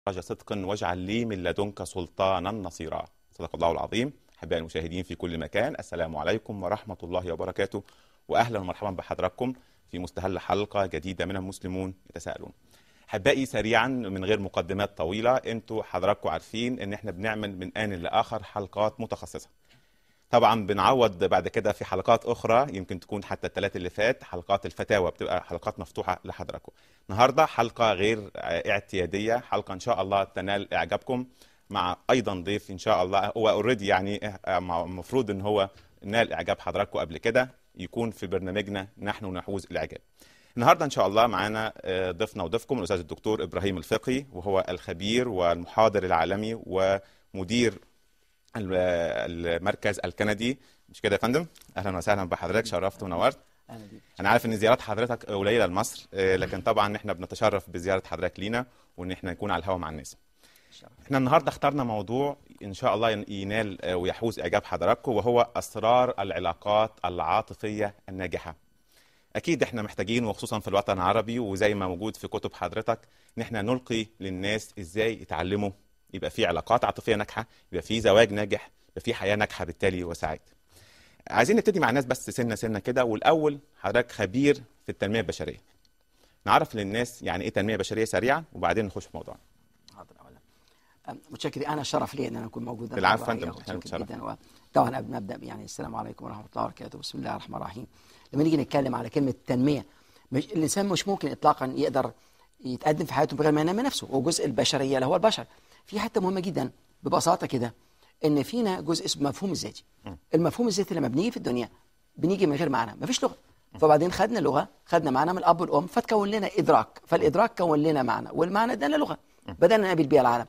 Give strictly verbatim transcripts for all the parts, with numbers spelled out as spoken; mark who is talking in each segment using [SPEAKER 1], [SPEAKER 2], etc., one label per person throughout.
[SPEAKER 1] صدق واجعل لي من لدنك سلطانا نصيرا. صدق الله العظيم. أحبائي المشاهدين في كل مكان، السلام عليكم ورحمة الله وبركاته، وأهلا ومرحبا بحضراتكم في مستهل حلقة جديدة من المسلمون يتساءلون. أحبائي سريعا من غير مقدمات طويلة، انتوا حضراتكم عارفين ان احنا بنعمل من آن لآخر حلقات متخصصة. طبعا بنعوض بعد كده في حلقات أخرى، يمكن تكون حتى الثلاث اللي فات حلقات الفتاوى بتبقى حلقات مفتوحة لحضراتكم. النهاردة حلقة غير اعتيادية، حلقة إن شاء الله تنال إعجابكم، مع أيضا ضيف إن شاء الله هو اوريدي يعني المفروض إن هو نال إعجاب حضراتكم قبل كده، يكون في برنامجنا نحن نحوز الإعجاب. النهارده ان شاء الله معانا ضيفنا وضيفكم الاستاذ الدكتور ابراهيم الفقي، وهو الخبير والمحاضر العالمي ومدير المركز الكندي، مش كده يا فندم؟ اهلا وسهلا بحضرتك، شرفت ونورت. انا عارف ان زيارات حضرتك قليله لمصر، لكن طبعا احنا بنتشرف بزياره حضرتك لينا وان احنا نكون على الهواء مع الناس. احنا النهارده اخترنا موضوع ان شاء الله ينال ويحوز اعجاب حضراتكم، وهو اسرار العلاقات العاطفيه الناجحه. اكيد احنا محتاجين، وخصوصا في الوطن العربي وزي ما موجود في كتب حضرتك، ان احنا نلقي للناس ازاي يتعلموا يبقى في علاقات عاطفيه ناجحه، يبقى في زواج ناجح، يبقى في حياه ناجحه بالتالي وسعيد. عايزين نبتدي مع الناس بس سنه سنه كده، والاول حضرتك خبير في التنميه البشريه. نعرف للناس يعني ايه تنميه بشريه سريعا، وبعدين نخش في موضوعنا.
[SPEAKER 2] حاضر. اولا متشكر، انا شرف لي ان انا اكون موجود.
[SPEAKER 1] العفو فندم،
[SPEAKER 2] متشكر جدا. طبعا قبل ما ابدا يعني السلام عليكم ورحمه الله وبركاته. بسم الله الرحمن الرحيم. لما نيجي نتكلم على كلمه تنميه، مش الانسان مش ممكن اطلاقا يقدر يتقدم في حياته بغير ما ينمي نفسه، وجزء البشريه اللي هو البشر. في حته مهمه جدا ببساطه كده، ان فينا جزء اسمه مفهوم الذاتي. المفهوم الذاتي لما بنيجي في الدنيا بنيجي من غير معنى، مفيش لغه، فبعدين خدنا لغه، خدنا معنى من الاب والام، فتكون لنا ادراك، فالادراك كون لنا معنى، والمعنى ادانا لغه بدأنا نقابل بيها العالم.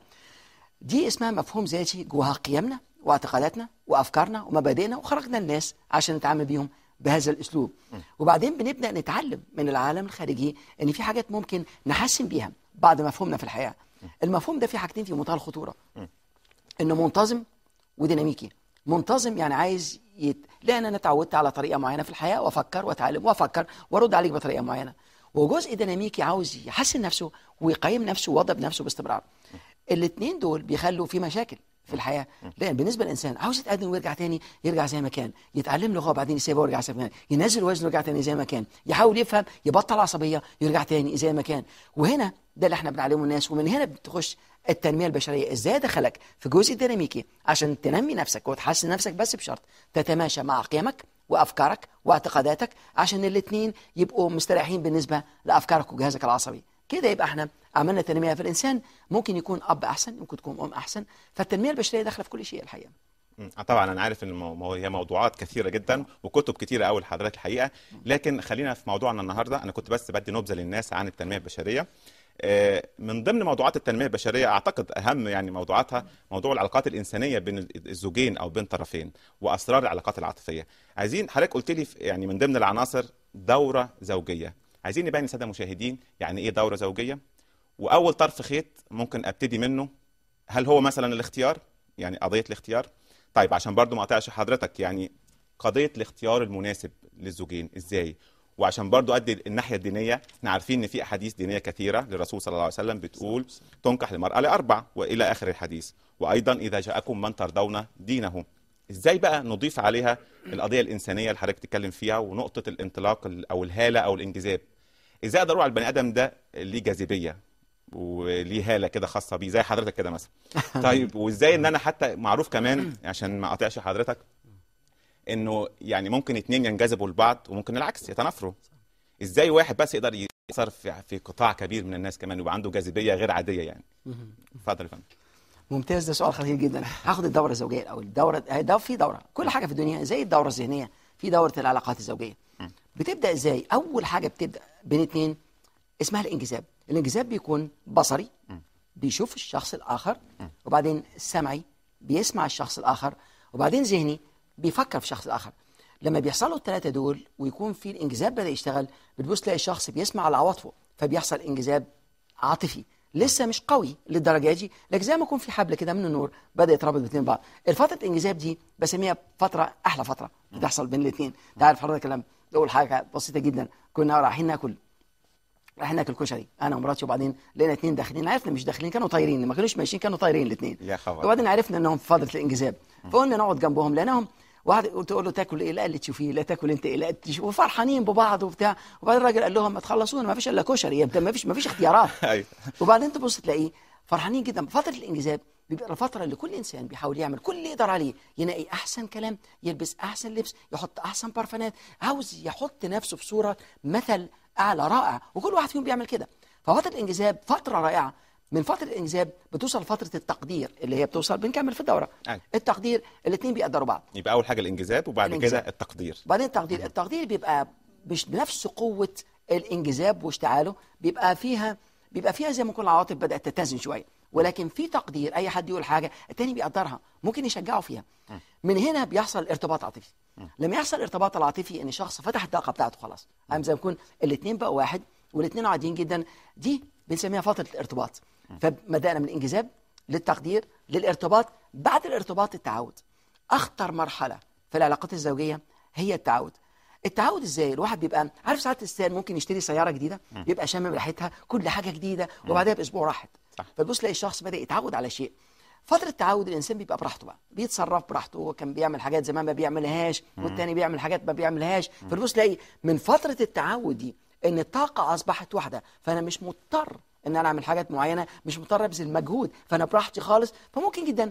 [SPEAKER 2] دي اسمها مفهوم ذاتي، جواها قيمنا واعتقاداتنا وافكارنا ومبادئنا، وخرجنا الناس عشان نتعامل بيهم بهذا الاسلوب. وبعدين بنبدا نتعلم من العالم الخارجي ان في حاجات ممكن نحسن بيها بعد مفهومنا في الحياه. المفهوم ده فيه حاجتين في منتهى الخطوره، انه منتظم وديناميكي. منتظم يعني عايز يت... لان انا اتعودت على طريقه معينه في الحياه، وافكر واتعلم وافكر وارد عليك بطريقه معينه. وجزء ديناميكي عاوز يحسن نفسه ويقيم نفسه ويوظف نفسه باستمرار. الاثنين دول بيخلوا في مشاكل في الحياه، لان بالنسبه للانسان عاوز يتقدم ويرجع تاني، يرجع زي ما كان، يتعلم لغه وبعدين يسيبها ويرجع زي ما كان، ينزل وزنه ويرجع تاني زي ما كان، يحاول يفهم، يبطل عصبيه، يرجع تاني زي ما كان. وهنا ده اللي احنا بنعلمه الناس، ومن هنا بتخش التنميه البشريه. ازاي ادخلك في جزء ديناميكي عشان تنمي نفسك وتحسن نفسك، بس بشرط تتماشى مع قيمك وافكارك واعتقاداتك، عشان الاثنين يبقوا مستريحين بالنسبه لافكارك وجهازك العصبي. كده يبقى احنا عملنا تنميه في الانسان. ممكن يكون اب احسن، ممكن تكون ام احسن، فالتنميه البشريه داخله في كل شيء الحقيقه.
[SPEAKER 1] طبعا انا عارف ان المو... هي موضوعات كثيره جدا وكتب كثيره قوي لحضرتك الحقيقه، لكن خلينا في موضوعنا النهارده. انا كنت بس بدي نبذه للناس عن التنميه البشريه. من ضمن موضوعات التنميه البشريه اعتقد اهم يعني موضوعاتها موضوع العلاقات الانسانيه بين الزوجين او بين طرفين، واسرار العلاقات العاطفيه. عايزين حضرتك قلت لي يعني من ضمن العناصر دوره زوجيه. عايزين نبين للساده المشاهدين يعني ايه دوره زوجيه، واول طرف خيط ممكن ابتدي منه، هل هو مثلا الاختيار، يعني قضيه الاختيار؟ طيب عشان برضو ما اقطعش حضرتك، يعني قضيه الاختيار المناسب للزوجين ازاي؟ وعشان برضو ادي الناحيه الدينيه، احنا عارفين ان في احاديث دينيه كثيره للرسول صلى الله عليه وسلم بتقول تنكح المراه لاربع والى اخر الحديث، وايضا اذا جاءكم من ترضون دينه. ازاي بقى نضيف عليها القضيه الانسانيه اللي حضرتك بتتكلم فيها، ونقطه الانطلاق او الهاله او الانجذاب؟ ازاي اقدر اقول على البني ادم ده ليه جاذبيه وليه هاله كده خاصه بيه زي حضرتك كده مثلا؟ طيب وازاي ان انا حتى معروف كمان، عشان ما اقاطعش حضرتك، انه يعني ممكن اتنين ينجذبوا لبعض وممكن العكس يتنافروا. ازاي واحد بس يقدر يأثر في, في قطاع كبير من الناس كمان ويبقى عنده جاذبيه غير عاديه يعني؟ اتفضل يا فندم.
[SPEAKER 2] ممتاز، ده سؤال خطير جدا. هاخد الدوره الزوجيه الاول. الدوره ده في دوره، كل حاجه في الدنيا زي الدوره الذهنيه، في دوره العلاقات الزوجيه. بتبدا ازاي؟ اول حاجه بتبدا بين اتنين اسمها الانجذاب. الانجذاب بيكون بصري، بيشوف الشخص الاخر، وبعدين سمعي، بيسمع الشخص الاخر، وبعدين ذهني، بيفكر في الشخص الاخر. لما بيحصلوا الثلاثه دول ويكون في الانجذاب بدا يشتغل، بتبص تلاقي الشخص بيسمع على عواطفه، فبيحصل انجذاب عاطفي لسه مش قوي للدرجه دي، لكن زي ما يكون في حبل كده من النور بدا يتربط بالاثنين بعض. الفتره الانجذاب دي بسميها فتره احلى فتره بتحصل بين الاثنين. تعرف حضرتك لما اول حاجه بسيطه جدا، كنا رايحين ناكل رايحين ناكل كشري انا ومراتي، وبعدين لقينا اثنين داخلين، عرفنا مش داخلين كانوا طايرين، ما كانوش ماشيين كانوا طايرين الاثنين.
[SPEAKER 1] يا خبر.
[SPEAKER 2] وبعدين عرفنا انهم في فتره الانجذاب، فقلنا نقعد جنبهم لانهم واحد قلت له تاكل ايه؟ لا اللي تشوفيه، لا تاكل انت ايه، لا تشوف، وفرحانين ببعض وبتاع. وبعدين الراجل قال لهم ما تخلصونا، ما فيش الا كشري، ما فيش ما فيش اختيارات. وبعدين تبص تلاقيه فرحانين جدا. فتره الانجذاب بيبقى الفتره اللي كل انسان بيحاول يعمل كل اللي يقدر عليه، ينقي احسن كلام، يلبس احسن لبس، يحط احسن بارفانات، عاوز يحط نفسه في صوره مثل اعلى رائع، وكل واحد فيهم بيعمل كده. ففتره الانجذاب فتره رائعه. من فتره الانجذاب بتوصل فتره التقدير اللي هي بتوصل، بنكمل في الدوره.
[SPEAKER 1] أي.
[SPEAKER 2] التقدير الاثنين بيقدروا بعض.
[SPEAKER 1] يبقى اول حاجه الانجذاب وبعد
[SPEAKER 2] الانجذاب.
[SPEAKER 1] كده التقدير.
[SPEAKER 2] بعدين التقدير. التقدير بيبقى مش بنفس قوه الانجذاب واشتعاله، بيبقى فيها بيبقى فيها زي ما يكون العواطف بدات تتزن شويه، ولكن في تقدير. اي حد يقول حاجه الثاني بيقدرها، ممكن يشجعه فيها. من هنا بيحصل ارتباط عاطفي. لما يحصل الارتباط العاطفي ان شخص فتح الطاقه بتاعته خلاص، عم زي ما يكون الاثنين بقوا واحد والاثنين عاديين جدا، دي بنسميها فتره الارتباط. فبدانا من الانجذاب للتقدير للارتباط. بعد الارتباط التعود. اخطر مرحله في العلاقات الزوجيه هي التعود. التعود ازاي؟ الواحد بيبقى عارف ساعات الانسان ممكن يشتري سياره جديده، يبقى شامم ريحتها، كل حاجه جديده، وبعدها باسبوع راحت. فتبص تلاقي الشخص بدا يتعود على شيء. فتره التعود الانسان بيبقى براحته بقى، بيتصرف براحته. هو كان بيعمل حاجات زمان ما بيعملهاش، والتاني بيعمل حاجات ما بيعملهاش. فتبص تلاقي من فتره التعود دي ان الطاقه اصبحت واحده، فانا مش مضطر ان انا اعمل حاجات معينه، مش مضطر ابذل مجهود، فانا براحتي خالص. فممكن جدا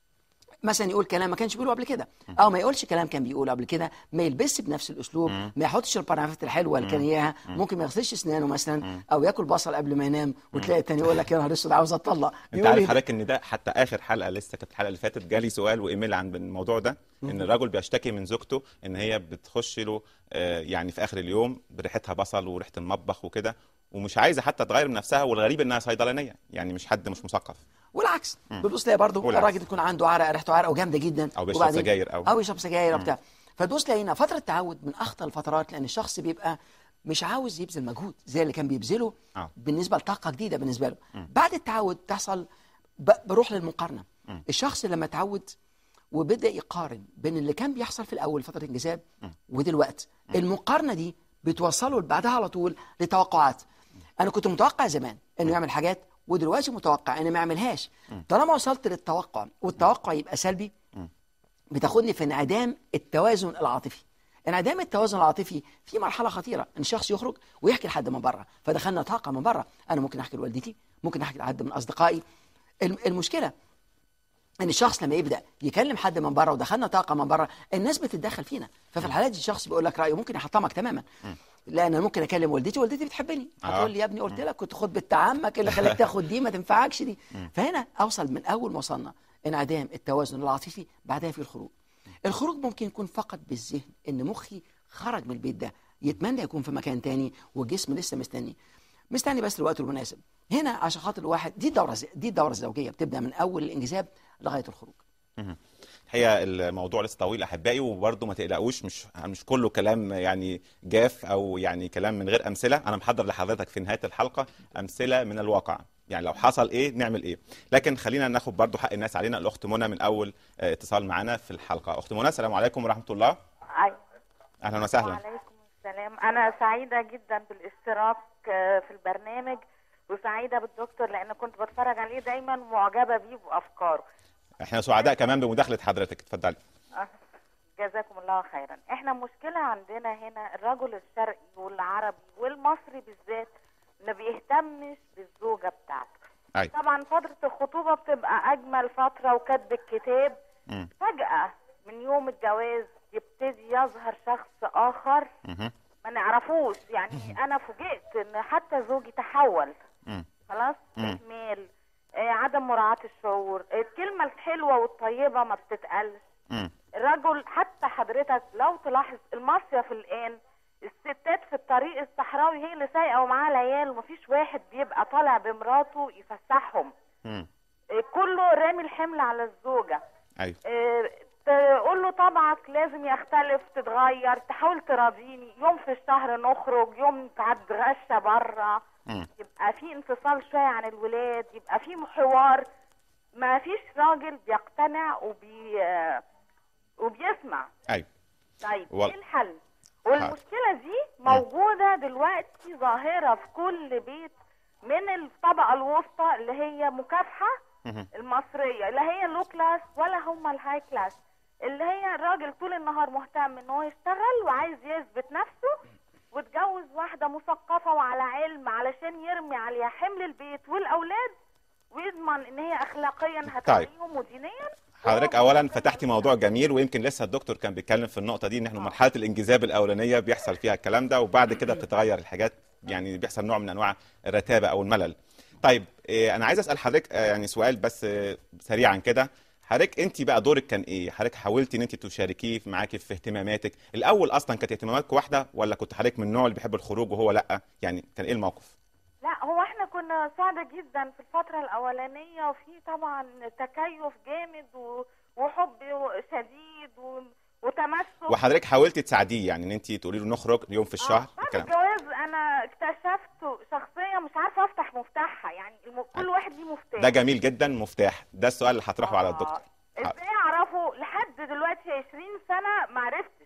[SPEAKER 2] مثلا يقول كلام ما كانش بيقوله قبل كده، او ما يقولش كلام كان بيقوله قبل كده، ما يلبسش بنفس الاسلوب، ما يحطش البرانفات الحلوه اللي كان اياها، ممكن ما يغسلش اسنانه مثلا، او ياكل بصل قبل ما ينام، وتلاقي الثاني يقول لك يا نهار اسود عاوز اتطلق.
[SPEAKER 1] انت عارف حضرتك ان ده حتى اخر حلقه لسه كانت الحلقه اللي فاتت جالي سؤال وايميل عن الموضوع ده، ان الرجل بيشتكي من زوجته ان هي بتخش له آه يعني في اخر اليوم بريحتها بصل وريحه المطبخ وكده، ومش عايزه حتى تغير من نفسها، والغريب انها صيدلانيه، يعني مش حد مش مثقف.
[SPEAKER 2] والعكس بتبص تلاقي برضه الراجل يكون عنده عرق، ريحته عرق وجامده جدا،
[SPEAKER 1] او بيشرب سجاير او
[SPEAKER 2] او يشرب سجاير او بتاع. فتبص تلاقي هنا فتره تعود من اخطر الفترات، لان الشخص بيبقى مش عاوز يبذل مجهود زي اللي كان بيبذله أوه. بالنسبه لطاقه جديده بالنسبه له. مم. بعد التعود تحصل بروح للمقارنه. مم. الشخص لما تعود وبدا يقارن بين اللي كان بيحصل في الاول فتره الانجذاب ودلوقتي، المقارنه دي بتوصله بعدها على طول لتوقعات. انا كنت متوقع زمان انه يعمل حاجات، ودلوقتي متوقع اني ما اعملهاش. طالما وصلت للتوقع والتوقع يبقى سلبي، بتاخدني في انعدام التوازن العاطفي. انعدام التوازن العاطفي في مرحله خطيره، ان الشخص يخرج ويحكي لحد من بره، فدخلنا طاقه من بره. انا ممكن احكي لوالدتي، ممكن احكي لحد من اصدقائي. المشكله ان الشخص لما يبدا يكلم حد من بره ودخلنا طاقه من بره، الناس بتتدخل فينا. ففي الحالات دي الشخص بيقول لك رايه، ممكن يحطمك تماما. لان انا ممكن اكلم والدتي، والدتي بتحبني، هتقول لي يا ابني قلت لك كنت خد بنت عمك اللي خلاك تاخد دي، ما تنفعكش دي. فهنا اوصل من اول ما وصلنا انعدام التوازن العاطفي. بعدها في الخروج. الخروج ممكن يكون فقط بالذهن، ان مخي خرج من البيت ده، يتمنى يكون في مكان تاني، والجسم لسه مستني مستني بس الوقت المناسب. هنا عشان خاطر الواحد، دي الدوره دي الدوره الزوجيه بتبدا من اول الانجذاب لغايه الخروج.
[SPEAKER 1] الحقيقه الموضوع لسه طويل احبائي، وبرده ما تقلقوش، مش مش كله كلام يعني جاف او يعني كلام من غير امثله. انا محضر لحضرتك في نهايه الحلقه امثله من الواقع، يعني لو حصل ايه نعمل ايه. لكن خلينا ناخد برده حق الناس علينا. الاخت منى من اول اتصال معانا في الحلقه. اخت منى السلام عليكم ورحمه الله.
[SPEAKER 3] ايوه
[SPEAKER 1] اهلا وسهلا.
[SPEAKER 3] وعليكم السلام. انا سعيده جدا بالاشتراك في البرنامج، وسعيده بالدكتور لان كنت بتفرج عليه دايما معجبه بيه وافكاره.
[SPEAKER 1] احنا سعداء كمان بمداخله حضرتك، اتفضلي.
[SPEAKER 3] جزاكم الله خيرا. احنا مشكله عندنا هنا الرجل الشرقي والعربي والمصري بالذات ما بيهتمش بالزوجه بتاعته. أي. طبعا فتره الخطوبه بتبقى اجمل فتره وكتب الكتاب. م. فجاه من يوم الجواز يبتدي يظهر شخص اخر م. ما نعرفوش. يعني انا فوجئت ان حتى زوجي تحول. م. خلاص اهمال، آه عدم مراعاه الشعور، الكلمه الحلوه والطيبه ما بتتقالش. الرجل حتى حضرتك لو تلاحظ المصيف الان، الستات في الطريق الصحراوي هي اللي سايقه ومعاها العيال، ومفيش واحد بيبقى طالع بمراته يفسحهم. آه كله رامي الحمل على الزوجه.
[SPEAKER 1] ايوه.
[SPEAKER 3] آه تقول له طبعك لازم يختلف، تتغير، تحاول تراضيني، يوم في الشهر نخرج، يوم تتغشى بره، يبقى في انفصال شويه عن الولاد، يبقى في حوار. ما فيش راجل بيقتنع وبي وبيسمع.
[SPEAKER 1] ايوه.
[SPEAKER 3] طيب وال... ايه الحل؟ والمشكله دي موجوده دلوقتي ظاهره في كل بيت، من الطبقه الوسطى اللي هي مكافحه المصريه، لا هي اللو كلاس ولا هم الهاي كلاس، اللي هي الراجل طول النهار مهتم ان هو يشتغل وعايز يثبت نفسه، واتجوز واحده مثقفه وعلى علم علشان يرمي عليها حمل البيت والاولاد، ويضمن ان هي اخلاقيا هتعليهم ودينيا.
[SPEAKER 1] حضرتك اولا فتحتي موضوع جميل، ويمكن لسه الدكتور كان بيتكلم في النقطه دي، ان احنا مرحله الانجذاب الاولانيه بيحصل فيها الكلام ده، وبعد كده بتتغير الحاجات، يعني بيحصل نوع من انواع الرتابه او الملل. طيب إيه، انا عايز اسال حضرتك يعني سؤال بس سريعا كده. حضرتك انت بقى دورك كان ايه؟ حضرتك حاولتي ان انت تشاركيه معاكي في اهتماماتك الاول؟ اصلا كانت اهتماماتك واحده، ولا كنت حضرتك من النوع اللي بيحب الخروج وهو لا؟ يعني كان ايه الموقف؟
[SPEAKER 3] لا، هو احنا كنا سعداء جدا في الفتره الاولانيه، وفي طبعا تكيف جامد وحب شديد و... وتمسك.
[SPEAKER 1] وحضرتك حاولتي تساعديه، يعني ان انت تقولي له نخرج يوم في الشهر؟
[SPEAKER 3] اه بعد الجواز انا اكتشفت شخصيه مش عارفه افتح مفتاحها، يعني الم... كل واحد ليه مفتاح.
[SPEAKER 1] ده جميل جدا، مفتاح. ده السؤال اللي هطرحه آه. على الدكتور.
[SPEAKER 3] ازاي اعرفه؟ لحد دلوقتي عشرين سنه ما عرفتش.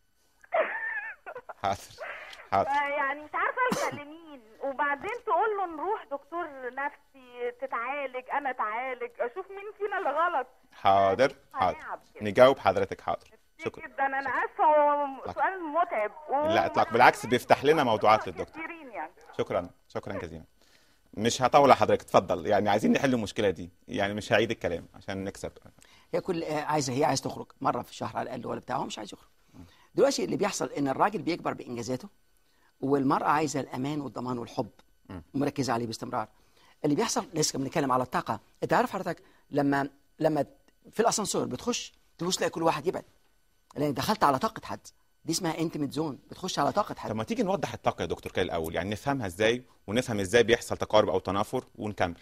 [SPEAKER 1] حاضر حاضر.
[SPEAKER 3] يعني مش عارفه الجا لمين، وبعدين تقول له نروح دكتور نفسي تتعالج، انا اتعالج، اشوف مين فينا اللي غلط.
[SPEAKER 1] حاضر حاضر، نجاوب حضرتك. حاضر،
[SPEAKER 3] شكرا جدا. انا اسفه، هو سؤال متعب و...
[SPEAKER 1] لا اطلاق، بالعكس بيفتح لنا موضوعات للدكتور.
[SPEAKER 3] يعني.
[SPEAKER 1] شكرا شكرا جزيلا. مش هطول على حضرتك، اتفضل. يعني عايزين نحل المشكله دي، يعني مش هعيد الكلام عشان نكسب.
[SPEAKER 2] هي كل عايزه هي عايز تخرج مره في الشهر على الاقل، ولا بتاعه مش عايز يخرج. دلوقتي اللي بيحصل ان الراجل بيكبر بانجازاته، والمراه عايزه الامان والضمان والحب ومركزه عليه باستمرار. اللي بيحصل، لسه بنتكلم على الطاقه. انت عارف حضرتك لما لما في الاسانسور بتخش تبص تلاقي كل واحد يبعد، لان دخلت على طاقه حد، دي اسمها انتيميت زون، بتخش على طاقه حد.
[SPEAKER 1] طب ما تيجي نوضح الطاقه يا دكتور كده الاول، يعني نفهمها ازاي، ونفهم ازاي بيحصل تقارب او تنافر، ونكمل.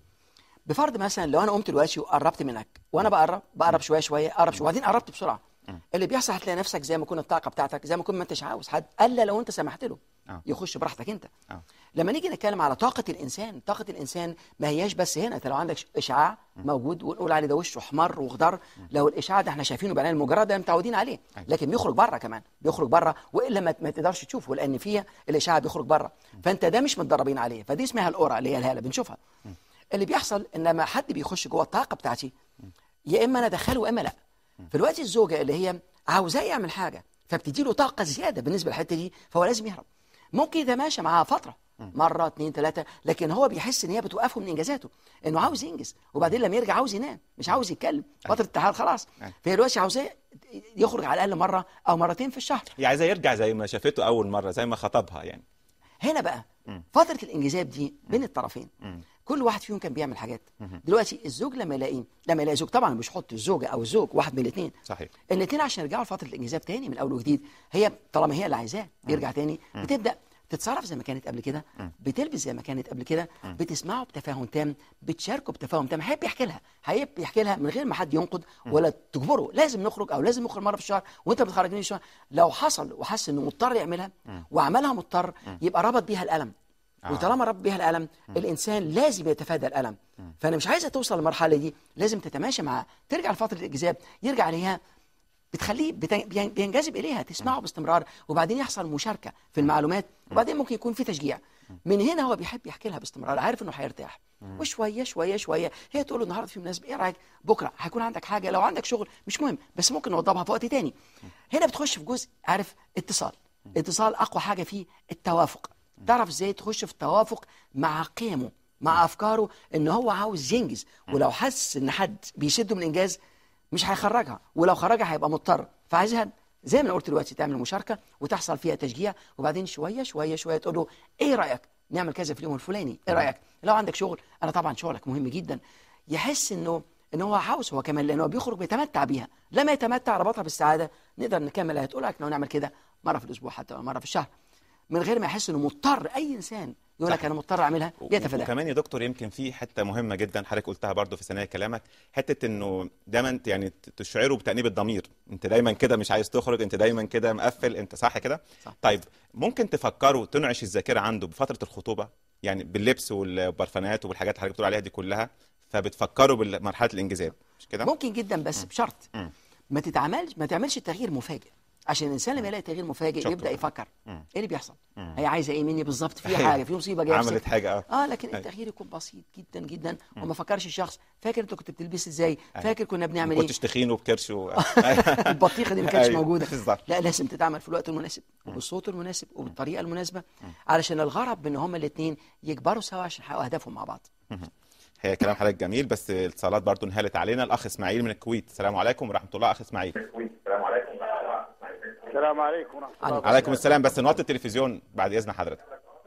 [SPEAKER 2] بفرض مثلا لو انا قمت دلوقتي وقربت منك، وانا بقرب بقرب شويه شويه، قرب شويه، وبعدين قربت بسرعه، اللي بيحصل هتلاقي نفسك زي ما يكون الطاقه بتاعتك زي ما يكون ما انتش عاوز حد، الا لو انت سمحت له أوه. يخش براحتك انت. أوه. لما نيجي نتكلم على طاقه الانسان، طاقه الانسان ما هياش بس هنا. انت لو عندك اشعاع موجود ونقول عليه ده وشه احمر واخضر، لو الاشعاع ده احنا شايفينه بعين المجرد ده متعودين عليه، لكن بيخرج بره كمان، بيخرج بره، والا ما, ما تقدرش تشوفه، لان فيها الاشعاع بيخرج بره، فانت ده مش متدربين عليه. فدي اسمها الاورا اللي هي الهاله بنشوفها. اللي بيحصل ان لما حد بيخش جوه الطاقه بتاعتي، يا اما انا ادخله واما لا. في الوقت الزوجه اللي هي عاوزاه يعمل حاجه، فبتدي له طاقه زياده بالنسبه للحته دي، فهو لازم يهرب. ممكن يتماشى معاها فتره، مره اثنين ثلاثه، لكن هو بيحس ان هي بتوقفه من انجازاته، انه عاوز ينجز، وبعدين لما يرجع عاوز ينام، مش عاوز يتكلم، فتره التحال خلاص. فهي دلوقتي عاوزاه يخرج على الاقل مره او مرتين في الشهر،
[SPEAKER 1] هي عايزاه يرجع زي ما شافته اول مره، زي ما خطبها يعني.
[SPEAKER 2] هنا بقى فتره الانجذاب دي بين الطرفين، كل واحد فيهم كان بيعمل حاجات. دلوقتي الزوج لما يلاقي لما يلاقي زوج، طبعا مش حط الزوجه او الزوج، واحد من الاثنين.
[SPEAKER 1] صحيح.
[SPEAKER 2] الاثنين عشان يرجعوا لفتره الانجذاب تاني من اول وجديد، هي طالما هي اللي عايزاه يرجع تاني، بتبدا تتصرف زي ما كانت قبل كده، بتلبس زي ما كانت قبل كده، بتسمعه بتفاهم تام، بتشاركه بتفاهم تام. هيبقى يحكي لها هيبقى يحكي لها من غير ما حد ينقد ولا تجبره، لازم نخرج او لازم نخرج مره في الشهر وانت بتخرجني الشهر. لو حصل وحس انه مضطر يعملها وعملها مضطر، يبقى ربط بيها الالم. آه. وطالما رب بيها الألم، م. الإنسان لازم يتفادى الألم. م. فأنا مش عايزة توصل للمرحلة دي، لازم تتماشى معاه، ترجع لفترة الإجذاب، يرجع ليها، بتخليه بينجذب إليها، تسمعه م. باستمرار، وبعدين يحصل مشاركة في المعلومات، وبعدين ممكن يكون في تشجيع. من هنا هو بيحب يحكي لها باستمرار، عارف إنه هيرتاح، وشوية شوية شوية هي تقول له النهارده في مناسبة، إيه رأيك بكرة هيكون عندك حاجة، لو عندك شغل مش مهم بس ممكن نوضبها في وقت تاني. هنا بتخش في جزء، عارف، اتصال. اتصال أقوى حاجة فيه التوافق. تعرف ازاي تخش في التوافق مع قيمه، مع افكاره، ان هو عاوز ينجز، ولو حس ان حد بيشده من الانجاز مش هيخرجها، ولو خرجها هيبقى مضطر. فعايزها زي ما انا قلت دلوقتي تعمل مشاركه وتحصل فيها تشجيع، وبعدين شويه شويه شويه تقول له ايه رايك نعمل كذا في اليوم الفلاني، ايه رايك لو عندك شغل، انا طبعا شغلك مهم جدا. يحس انه ان هو عاوز هو كمان، لانه بيخرج بيتمتع بيها. لما يتمتع ربطها بالسعاده، نقدر نكمل. هتقول لك لو نعمل كده مره في الاسبوع حتى مره في الشهر، من غير ما يحس انه مضطر. اي انسان يقول لك انا مضطر اعملها بيتفاداها.
[SPEAKER 1] وكمان يا دكتور يمكن في حته مهمه جدا حضرتك قلتها برضو في ثنايا كلامك، حته انه دايما يعني تشعره بتانيب الضمير، انت دايما كده مش عايز تخرج، انت دايما كده مقفل، انت صح كده؟ صح. طيب ممكن تفكروا تنعش الذاكره عنده بفتره الخطوبه، يعني باللبس والبرفانات والحاجات اللي حضرتك بتقول عليها دي كلها، فبتفكروا بمرحله الانجذاب، مش كده؟
[SPEAKER 2] ممكن جدا، بس م. بشرط م. ما تتعملش ما تعملش تغيير مفاجئ. عشان الانسان لما يلاقي تغيير مفاجئ
[SPEAKER 1] شكرا.
[SPEAKER 2] يبدا يفكر
[SPEAKER 1] مم.
[SPEAKER 2] ايه اللي بيحصل،
[SPEAKER 1] مم.
[SPEAKER 2] هي عايزه ايه مني بالظبط، في
[SPEAKER 1] أيوة.
[SPEAKER 2] حاجه في مصيبه جايه
[SPEAKER 1] عملت حاجه اه
[SPEAKER 2] اه لكن
[SPEAKER 1] أيوة.
[SPEAKER 2] التغيير يكون بسيط جدا جدا وما فكرش الشخص فاكر انت كنت بتلبس ازاي، فاكر كنا بنعمل
[SPEAKER 1] ما
[SPEAKER 2] ايه،
[SPEAKER 1] كنتش تخين وبكرش و...
[SPEAKER 2] البطيخه دي ما كانتش
[SPEAKER 1] أيوة.
[SPEAKER 2] موجوده،
[SPEAKER 1] بالظبط.
[SPEAKER 2] لا لازم تتعمل في الوقت المناسب وبالصوت المناسب وبالطريقه المناسبه علشان الغرض ان هما الاثنين يكبروا سوا عشان يحققوا اهدافهم مع بعض.
[SPEAKER 1] هي كلام حضرتك جميل، بس الاتصالات برضو انهالت علينا. الاخ اسماعيل من الكويت، السلام عليكم ورحمه الله. اخ اسماعيل.
[SPEAKER 4] السلام عليكم السلام عليكم ورحمه الله وبركاته.
[SPEAKER 1] عليكم السلام، بس نوطي التلفزيون بعد اذن حضرتك.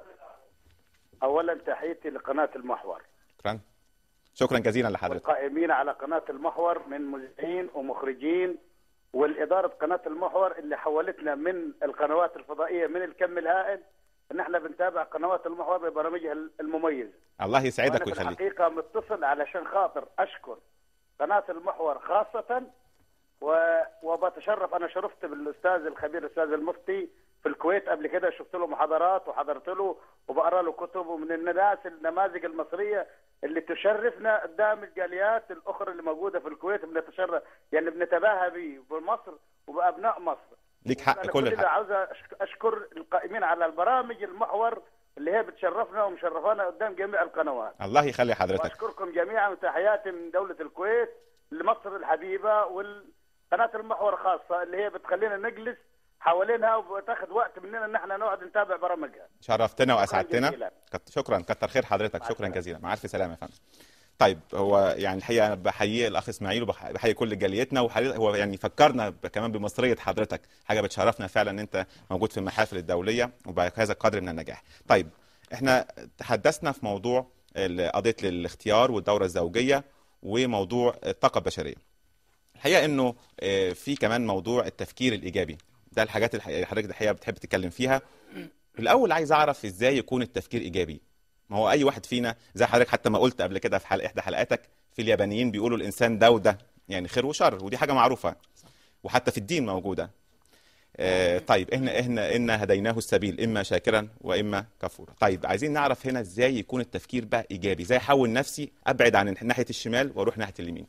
[SPEAKER 4] اولا تحياتي لقناه المحور،
[SPEAKER 1] شكرا شكرا جزيلا لحضرتك.
[SPEAKER 4] والقائمين على قناه المحور من مذيعين ومخرجين، والاداره قناه المحور اللي حولتنا من القنوات الفضائيه من الكم الهائل ان احنا بنتابع قنوات المحور ببرامجها المميزه.
[SPEAKER 1] الله يسعدك
[SPEAKER 4] وأنا في
[SPEAKER 1] ويخليك.
[SPEAKER 4] الحقيقه متصل علشان خاطر اشكر قناه المحور خاصه، و... وبتشرف انا شرفت بالاستاذ الخبير الاستاذ المفتي في الكويت قبل كده، شفت له محاضرات وحضرت له وبقرا له كتب، ومن الناس النماذج المصريه اللي تشرفنا قدام الجاليات الاخرى اللي موجوده في الكويت، بنتشرف يعني بنتباهى به بمصر وبابناء مصر.
[SPEAKER 1] ليك حق،
[SPEAKER 4] أنا
[SPEAKER 1] كل
[SPEAKER 4] كل
[SPEAKER 1] الحق.
[SPEAKER 4] عاوز اشكر القائمين على البرامج المحور اللي هي بتشرفنا ومشرفانا قدام جميع القنوات.
[SPEAKER 1] الله يخلي حضرتك.
[SPEAKER 4] واشكركم جميعا وتحياتي من دوله الكويت لمصر الحبيبه، والقناه المحور خاصه اللي هي بتخلينا نجلس حوالينها وبتاخذ وقت مننا ان احنا نقعد نتابع برامجها.
[SPEAKER 1] شرفتنا
[SPEAKER 4] شكراً
[SPEAKER 1] واسعدتنا.
[SPEAKER 4] جزيلاً.
[SPEAKER 1] كت- شكرا، كتر خير حضرتك،
[SPEAKER 4] مع
[SPEAKER 1] شكرا
[SPEAKER 4] السلامة.
[SPEAKER 1] جزيلا، مع الف سلامه يا فندم. طيب هو يعني الحقيقه انا بحيي الاخ اسماعيل وبحيي كل جاليتنا، وحقيقة هو يعني فكرنا ب- كمان بمصريه حضرتك، حاجه بتشرفنا فعلا ان انت موجود في المحافل الدوليه وبهذا القدر من النجاح. طيب احنا تحدثنا في موضوع ال- قضيه الاختيار والدوره الزوجيه وموضوع الطاقه البشريه. الحقيقه انه آه، في كمان موضوع التفكير الايجابي، ده الحاجات اللي حضرتك الحقيقه بتحب تتكلم فيها. الاول عايز اعرف ازاي يكون التفكير ايجابي. ما هو اي واحد فينا زي حضرتك حتى ما قلت قبل كده في حلقه احدى حلقاتك، في اليابانيين بيقولوا الانسان ده وده، يعني خير وشر، ودي حاجه معروفه وحتى في الدين موجوده. آه طيب احنا احنا ان هديناه السبيل اما شاكرا واما كفورا. طيب عايزين نعرف هنا ازاي يكون التفكير بقى ايجابي، ازاي احول نفسي ابعد عن ناحيه الشمال واروح ناحيه اليمين.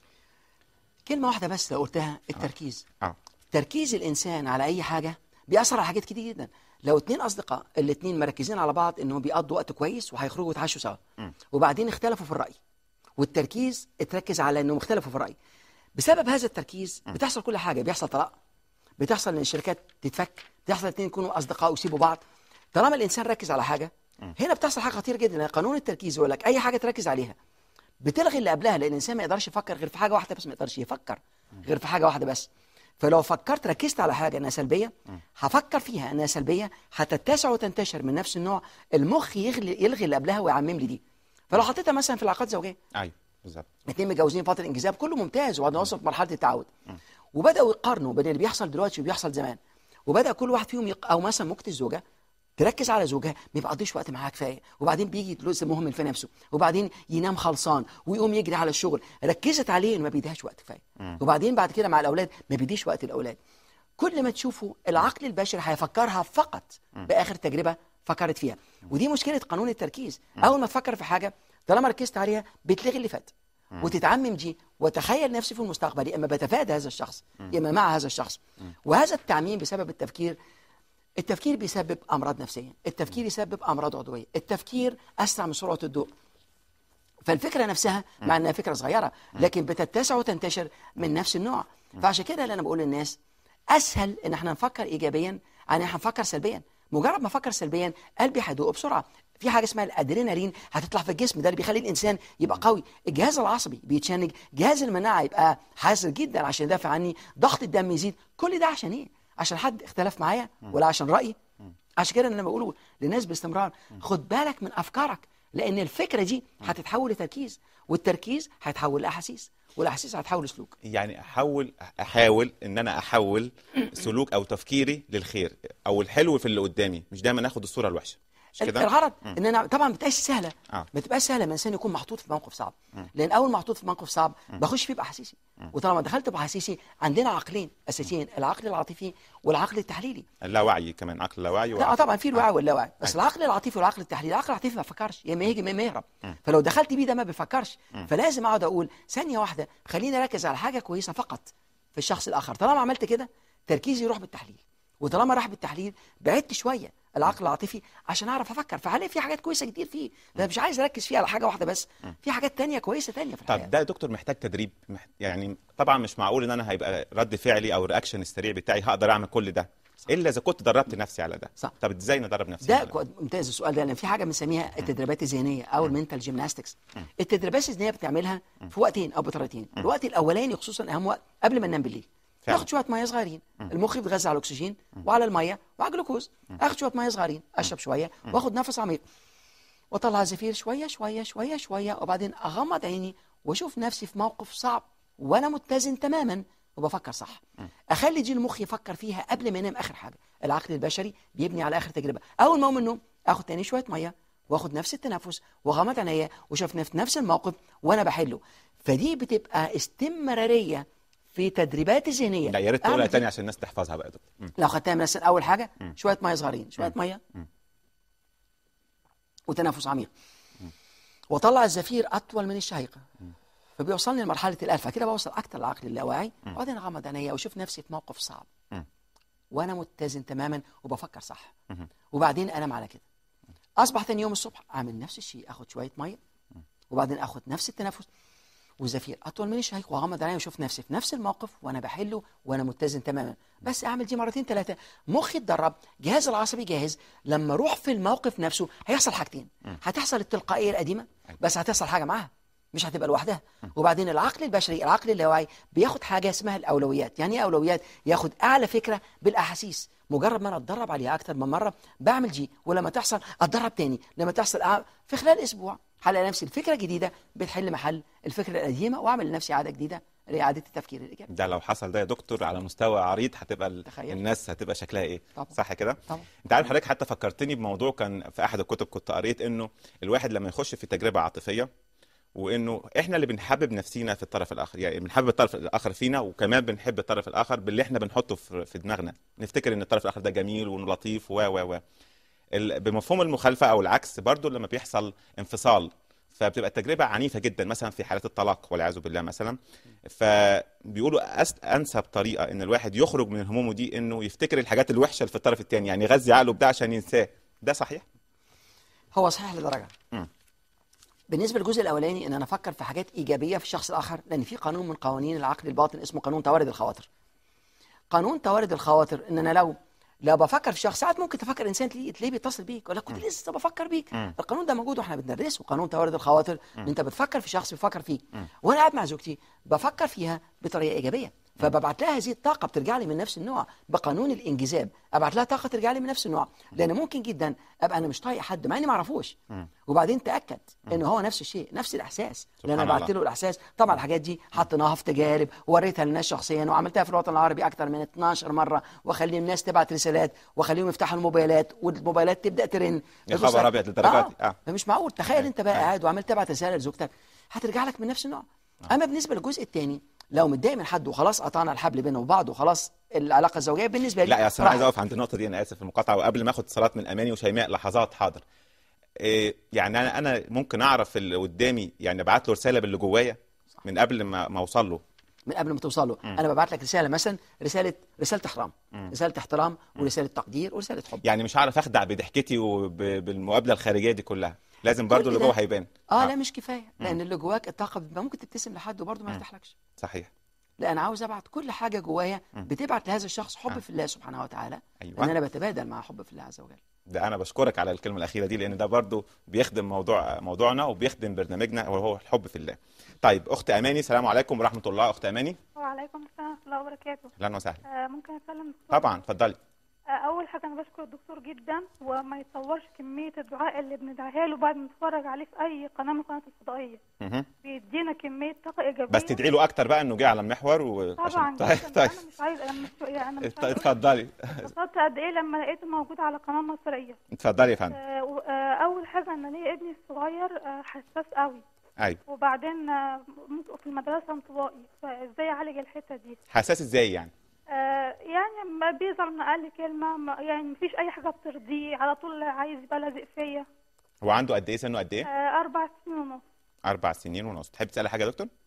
[SPEAKER 2] كلمه واحده بس لو قلتها، التركيز.
[SPEAKER 1] اه
[SPEAKER 2] تركيز الانسان على اي حاجه بيأثر على حاجات كتير جدا. لو اتنين اصدقاء الاثنين مركزين على بعض انهم بيقضوا وقت كويس وهيخرجوا يتعشوا سوا، وبعدين اختلفوا في الرأي، والتركيز اتركز على انهم اختلفوا في الرأي، بسبب هذا التركيز بتحصل كل حاجه، بيحصل طلاق، بتحصل ان الشركات تتفك، بتحصل اتنين يكونوا اصدقاء ويسيبوا بعض. طالما الانسان ركز على حاجه هنا بتحصل حاجه خطيره جدا. قانون التركيز يقول لك اي حاجه تركز عليها بتلغي اللي قبلها، لان الانسان ما يقدرش يفكر غير في حاجه واحده بس، ما يقدرش يفكر غير في حاجه واحده بس. فلو فكرت ركزت على حاجه انها سلبيه هفكر فيها انها سلبيه، هتتسع وتنتشر من نفس النوع، المخ يغلي يلغي اللي قبلها ويعمم لي دي. فلو حطيتها مثلا في العلاقات الزوجيه،
[SPEAKER 1] ايوه بالظبط،
[SPEAKER 2] اتنين متجوزين فتره انجذاب كله ممتاز، وبعدين وصلوا مرحله التعود وبداوا يقارنوا بين اللي بيحصل دلوقتي وبيحصل زمان، وبدا كل واحد فيهم يق... او مثلا ممكن الزوجه تركز على زوجها ما بيقضيش وقت معاها كفايه، وبعدين بيجي لسه مهمل في نفسه، وبعدين ينام خلصان ويقوم يجري على الشغل، ركزت عليه انه ما بيديهاش وقت كفايه، وبعدين بعد كده مع الاولاد ما بيديش وقت الاولاد. كل ما تشوفوا العقل البشري هيفكرها فقط باخر تجربه فكرت فيها، ودي مشكله قانون التركيز. اول ما تفكر في حاجه طالما ركزت عليها بتلغي اللي فات وتتعمم دي، وتخيل نفسي في المستقبل يا اما بتفادى هذا الشخص يا اما مع هذا الشخص. وهذا التعميم بسبب التفكير. التفكير بيسبب امراض نفسيه، التفكير يسبب امراض عضويه، التفكير اسرع من سرعه الضوء. فالفكره نفسها مع انها فكره صغيره لكن بتتسع وتنتشر من نفس النوع. فعشان كده اللي انا بقول للناس اسهل ان احنا نفكر ايجابيا عن ان احنا نفكر سلبيا. مجرد ما افكر سلبيا قلبي هيدوق بسرعه. في حاجه اسمها الادرينالين هتطلع في الجسم، ده اللي بيخلي الانسان يبقى قوي، الجهاز العصبي بيتشنج، جهاز المناعه يبقى حذر جدا عشان يدافع عني، ضغط الدم يزيد. كل ده عشان ايه؟ عشان حد اختلف معايا ولا عشان رايي؟ عشان كده انا بقوله للناس باستمرار خد بالك من افكارك، لان الفكره دي هتتحول لتركيز، والتركيز هيتحول لاحاسيس، والاحاسيس هتحول لسلوك.
[SPEAKER 1] يعني احول احاول ان انا احول سلوك او تفكيري للخير او الحلو في اللي قدامي، مش دايما اخد الصوره الوحشه. مش كده؟
[SPEAKER 2] الغرض ان انا طبعا ما بتبقاش سهله،
[SPEAKER 1] آه.
[SPEAKER 2] ما تبقاش سهله لما الانسان يكون محطوط في موقف صعب، لان اول محطوط في موقف صعب بخش فيه باحاسيسي، وطالما دخلت باحاسيسي عندنا عقلين اساسيين، العقل العاطفي والعقل التحليلي.
[SPEAKER 1] اللاوعي كمان، عقل اللاوعي
[SPEAKER 2] لا طبعا في الوعي واللاوعي، بس
[SPEAKER 1] أيوة.
[SPEAKER 2] العقل العاطفي والعقل التحليلي، العقل العاطفي ما بيفكرش، يا اما يجي يا اما يهرب. فلو دخلت بيه ده ما بيفكرش، فلازم اقعد اقول ثانيه واحده خليني اركز على حاجه كويسه فقط في الشخص الاخر. طالما عملت كده تركيزي يروح بالتحليل، وطالما راح بالتحليل بعدت شويه العقل العاطفي عشان اعرف افكر. فعليه في حاجات كويسه كتير فيه، ده مش عايز اركز فيه على حاجه واحده بس، في حاجات تانية كويسه تانية في الحياه.
[SPEAKER 1] طب ده يا دكتور محتاج تدريب، يعني طبعا مش معقول ان انا هيبقى رد فعلي او الرياكشن السريع بتاعي هقدر اعمل كل ده الا اذا كنت دربت نفسي على ده.
[SPEAKER 2] صح.
[SPEAKER 1] طب ازاي ندرب نفسي
[SPEAKER 2] ده
[SPEAKER 1] على ده؟
[SPEAKER 2] ممتاز السؤال ده، لان في حاجه بنسميها التدريبات الذهنيه او المنتال جيمناستكس. التدريبات الذهنيه بتعملها في وقتين او بطريقتين. الوقت الاولاني خصوصا اهم وقت قبل ما ننام بالليل، ناخد شويه ميه صغيرين، المخ بيتغذى على الاكسجين وعلى الميه وعلى الجلوكوز، اخد شويه ميه صغيرين، اشرب شويه واخد نفس عميق واطلع زفير شويه شويه شويه شويه، وبعدين اغمض عيني واشوف نفسي في موقف صعب وانا متزن تماما وبفكر صح. اخلي دي المخ يفكر فيها قبل ما ينام. اخر حاجه العقل البشري بيبني على اخر تجربه. اول ما اقوم من النوم اخد تاني شويه ميه واخد نفس التنفس واغمض عينيا واشوف في نفس الموقف وانا بحله. فدي بتبقى استمراريه في تدريبات الذهنيه.
[SPEAKER 1] لا يا ريت تقولها تاني عشان الناس تحفظها بقى يا دكتور.
[SPEAKER 2] لو خدتها مثلا اول حاجه شويه ميه صغيرين، شويه ميه وتنفس عميق واطلع الزفير اطول من الشهيقه، فبيوصلني لمرحله الالفه كده، بوصل اكتر للعقل اللاواعي، وبعدين اغمض عينيا واشوف نفسي في موقف صعب وانا متزن تماما وبفكر صح، وبعدين انام على كده. اصبح ثاني يوم الصبح اعمل نفس الشيء، اخد شويه ميه وبعدين اخد نفس التنفس والزفير اطول من الشهيق واغمض عيني واشوف نفسي في نفس الموقف وانا بحله وانا متزن تماما. بس اعمل دي مرتين ثلاثه، مخي اتدرب، جهاز العصبي جاهز، لما اروح في الموقف نفسه هيحصل حاجتين. هتحصل التلقائيه القديمه، بس هتحصل حاجه معاها مش هتبقى لوحدها. وبعدين العقل البشري، العقل اللاواعي بياخد حاجه اسمها الاولويات. يعني ايه اولويات؟ ياخد اعلى فكره بالاحاسيس. مجرد ما انا اتدرب عليها اكتر من مره بعمل دي، ولما تحصل اتدرب تاني، لما تحصل أع... في خلال اسبوع هلاقي نفسي الفكره الجديده بتحل محل الفكره القديمه، واعمل لنفسي عاده جديده لاعاده التفكير الايجابي.
[SPEAKER 1] ده لو حصل ده يا دكتور على مستوى عريض هتبقى ال... الناس هتبقى شكلها ايه؟
[SPEAKER 2] طبعا.
[SPEAKER 1] صح كده؟
[SPEAKER 2] طبعا.
[SPEAKER 1] انت عارف حضرتك حتى فكرتني بموضوع كان في احد الكتب كنت قريت انه الواحد لما يخش في تجربه عاطفيه، وانه احنا اللي بنحبب نفسينا في الطرف الاخر، يعني بنحبب الطرف الاخر فينا، وكمان بنحب الطرف الاخر باللي احنا بنحطه في دماغنا، نفتكر ان الطرف الاخر ده جميل ولطيف و و و بمفهوم المخالفه او العكس برضو لما بيحصل انفصال فبتبقى التجربه عنيفه جدا، مثلا في حالات الطلاق والعياذ بالله مثلا. فبيقولوا انسب طريقه ان الواحد يخرج من همومه دي انه يفتكر الحاجات الوحشه اللي في الطرف الثاني، يعني يغذي عقله بده عشان ينساه. ده صحيح؟
[SPEAKER 2] هو صحيح لدرجه.
[SPEAKER 1] م.
[SPEAKER 2] بالنسبه للجزء الاولاني ان انا افكر في حاجات ايجابيه في الشخص الاخر، لان في قانون من قوانين العقل الباطن اسمه قانون توارد الخواطر. قانون توارد الخواطر ان انا لو لو بفكر في شخص، ساعات ممكن تفكر انسان تلاقيه تلاقيه بيتصل بيك يقول لك كنت لسه بفكر بيك.
[SPEAKER 1] م.
[SPEAKER 2] القانون ده موجود واحنا بندرسه، قانون توارد الخواطر.
[SPEAKER 1] م.
[SPEAKER 2] انت بتفكر في شخص بيفكر فيك، وانا قاعد مع زوجتي بفكر فيها بطريقه ايجابيه، فببعت لها هذه الطاقه بترجع لي من نفس النوع. بقانون الانجذاب ابعت لها طاقه ترجع لي من نفس النوع، لان ممكن جدا ابقى انا مش طايق حد مع اني ما اعرفوش، وبعدين تاكد ان هو نفس الشيء، نفس الاحساس، لان انا بعت له الاحساس. طبعا الحاجات دي حطيناها في تجارب ووريتها للناس شخصيا، وعملتها في الوطن العربي اكثر من اتناشر مره، واخلي الناس تبعت رسالات واخليهم يفتحوا الموبايلات والموبايلات تبدا ترن.
[SPEAKER 1] يا خبر ابيض للدرجات دي.
[SPEAKER 2] اه فمش معقول. تخيل انت بقى قاعد وعملت تبعت رساله لزوجتك هترجع لك من نفس النوع. آه. اما بالنسبه للجزء الثاني، لو متضايق من حد وخلاص قطعنا الحبل بيننا وبعض وخلاص العلاقه الزوجيه بالنسبه لي،
[SPEAKER 1] لا يا اصل انا عايز اقف عند النقطه دي، انا اسف المقاطعه، وقبل ما اخد اتصالات من اماني وشيماء لحظات. حاضر. إيه يعني انا انا ممكن اعرف اللي قدامي، يعني ابعت له رساله باللي جوايا من قبل ما ما اوصل له،
[SPEAKER 2] من قبل ما توصل له. انا ببعت لك رساله مثلا، رساله رساله احترام، رساله احترام ورساله تقدير ورساله حب.
[SPEAKER 1] يعني مش هعرف اخدع بضحكتي وبالمقابله الخارجيه دي كلها، لازم برضو اللي جوه هيبان.
[SPEAKER 2] اه لا مش كفايه، لان اللي جواك الطاقه ممكن تبتسم لحد وبرضه ما يفتحلكش.
[SPEAKER 1] صحيح.
[SPEAKER 2] لا انا عاوز ابعت كل حاجه جوايا، بتبعت لهذا الشخص حب آه. في الله سبحانه وتعالى.
[SPEAKER 1] أيوة.
[SPEAKER 2] ان انا بتبادل مع حب في الله عز وجل.
[SPEAKER 1] ده انا بشكرك على الكلمه الاخيره دي، لان ده برضو بيخدم موضوع موضوعنا وبيخدم برنامجنا وهو الحب في الله. طيب اخت اماني، السلام عليكم ورحمه الله. اخت اماني.
[SPEAKER 5] وعليكم السلام ورحمه الله وبركاته.
[SPEAKER 1] اهلا وسهلا.
[SPEAKER 5] آه ممكن اتكلم دكتور؟
[SPEAKER 1] طبعا اتفضلي.
[SPEAKER 5] آه اول حاجه انا بشكر الدكتور جدا، وما يتصورش كميه الدعاء اللي بندعيها له بعد ما نتفرج عليه في اي قناه من القنوات الفضائيه.
[SPEAKER 1] اها
[SPEAKER 5] بيدينا كميه طاقه ايجابيه.
[SPEAKER 1] بس تدعي له اكتر بقى انه جه على المحور و...
[SPEAKER 5] طبعا.
[SPEAKER 1] طيب طيب
[SPEAKER 5] انا مش عايز انا مش يعني انا مش
[SPEAKER 1] اتفضلي.
[SPEAKER 5] اتبسطت قد ايه لما لقيته موجود على قناه مصريه.
[SPEAKER 1] اتفضلي يا فندم.
[SPEAKER 5] آه آه اول حاجه انا ليا ابني الصغير آه حساس قوي.
[SPEAKER 1] ايوه.
[SPEAKER 5] وبعدين آه في المدرسه انطوائي، فازاي اعالج الحته دي؟
[SPEAKER 1] حساس ازاي يعني؟
[SPEAKER 5] آه يعني ما بيزعل من اقل كلمه، ما يعني مفيش اي حاجه بترضيه، على طول عايز يبقى لازق فيا.
[SPEAKER 1] هو عنده قد ايه؟ سنه قد ايه؟
[SPEAKER 5] آه اربع سنين ونص.
[SPEAKER 1] اربع سنين ونص. تحب تسالي حاجه يا دكتور؟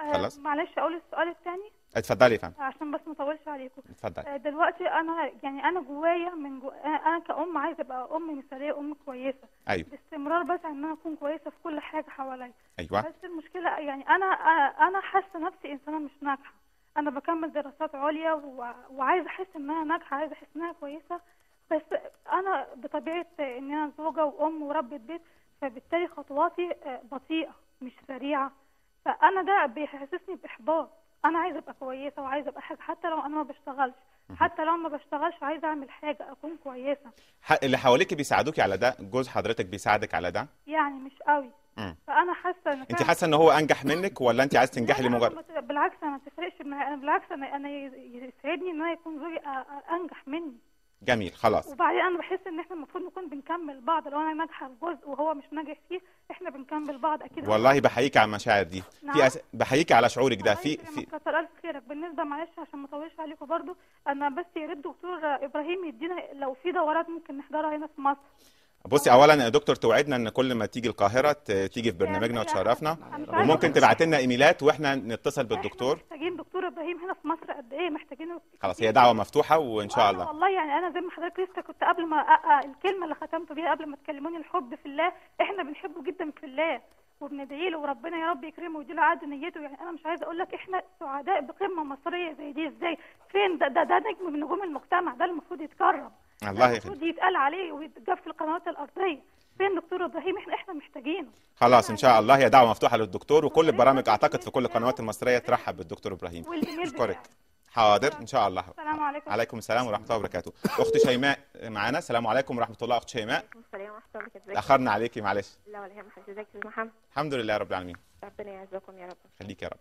[SPEAKER 1] خلاص.
[SPEAKER 5] معلش اقول السؤال الثاني.
[SPEAKER 1] اتفضلي يا فندم
[SPEAKER 5] عشان بس ما اطولش عليكم.
[SPEAKER 1] اتفضلي.
[SPEAKER 5] دلوقتي انا يعني انا جوايا من جو... انا كأم عايزه ابقى ام مثاليه، ام كويسه.
[SPEAKER 1] ايوه.
[SPEAKER 5] باستمرار بسعى ان انا اكون كويسه في كل حاجه حواليا.
[SPEAKER 1] ايوه.
[SPEAKER 5] بس المشكله يعني انا انا حاسه نفسي انسانه مش ناجحه. انا بكمل دراسات عليا و... وعايزه احس ان انا ناجحه، عايزه احس ان انا كويسه. بس انا بطبيعه ان انا زوجه وام وربة بيت، فبالتالي خطواتي بطيئه مش سريعه، فانا ده بيحسسني باحباط. انا عايزه ابقى كويسه وعايزه ابقى حاجه، حتى لو انا ما بشتغلش، حتى لو ما بشتغلش عايزه اعمل حاجه اكون كويسه.
[SPEAKER 1] اللي حواليك بيساعدوكي على ده؟ جوز حضرتك بيساعدك على ده؟
[SPEAKER 5] يعني مش قوي.
[SPEAKER 1] مم.
[SPEAKER 5] فانا حاسه ان
[SPEAKER 1] انت حاسه ان هو انجح منك ولا انت عايز تنجحي لمجرد؟
[SPEAKER 5] بالعكس انا ما تفرقش معايا، انا بالعكس انا انا يسعدني ان انا يكون زوجي انجح مني.
[SPEAKER 1] جميل خلاص.
[SPEAKER 5] وبعدين انا بحس ان احنا المفروض نكون بنكمل بعض، لو انا ناجحه في جزء وهو مش ناجح فيه احنا بنكمل بعض اكيد.
[SPEAKER 1] والله بحييك على المشاعر دي.
[SPEAKER 5] نعم.
[SPEAKER 1] في أس... بحييك على شعورك ده. في في
[SPEAKER 5] كتر الف خيرك. بالنسبه معلش عشان ما اطولش عليكم برضو، انا بس يا ريت دكتور ابراهيم يدينا لو في دورات ممكن نحضرها هنا في مصر.
[SPEAKER 1] بصي اولا يا دكتور توعدنا ان كل ما تيجي القاهره تيجي في برنامجنا وتشرفنا، وممكن تبعت لنا ايميلات واحنا نتصل بالدكتور.
[SPEAKER 5] محتاجين دكتور ابراهيم هنا في مصر قد ايه محتاجينه.
[SPEAKER 1] خلاص هي دعوه مفتوحه وان شاء الله.
[SPEAKER 5] والله يعني انا زي ما حضرتك لسه كنت قبل ما الكلمه اللي ختمت بيها قبل ما تكلموني، الحب في الله، احنا بنحبه جدا في الله وبندعي له وربنا يا رب يكرمه ويديله عقد نيته. يعني انا مش عايزه اقول لك احنا سعداء بقمه مصريه زي دي. ازاي؟ فين ده؟ ده, ده نجم من نجوم المجتمع، ده المفروض يتكرم،
[SPEAKER 1] الله يخليك،
[SPEAKER 5] المفروض يتقال عليه ويتجاب في القنوات الارضيه. فين دكتور ابراهيم؟ احنا احنا محتاجينه.
[SPEAKER 1] خلاص ان شاء الله هي دعوه مفتوحه للدكتور، وكل البرامج اعتقد في كل القنوات المصريه ترحب بالدكتور ابراهيم. اشكرك. حاضر ان شاء الله.
[SPEAKER 5] السلام عليكم.
[SPEAKER 1] عليكم السلام ورحمه الله وبركاته. اخت شيماء معانا. السلام عليكم ورحمه الله. اخت شيماء.
[SPEAKER 6] وعليكم السلام ورحمه الله وبركاته.
[SPEAKER 1] اخرنا عليكي معلش.
[SPEAKER 6] لا ولا يهمك. ازيك يا محمد؟
[SPEAKER 1] الحمد لله رب العالمين.
[SPEAKER 6] ربنا يعزكم يا رب.
[SPEAKER 1] خليك يا رب.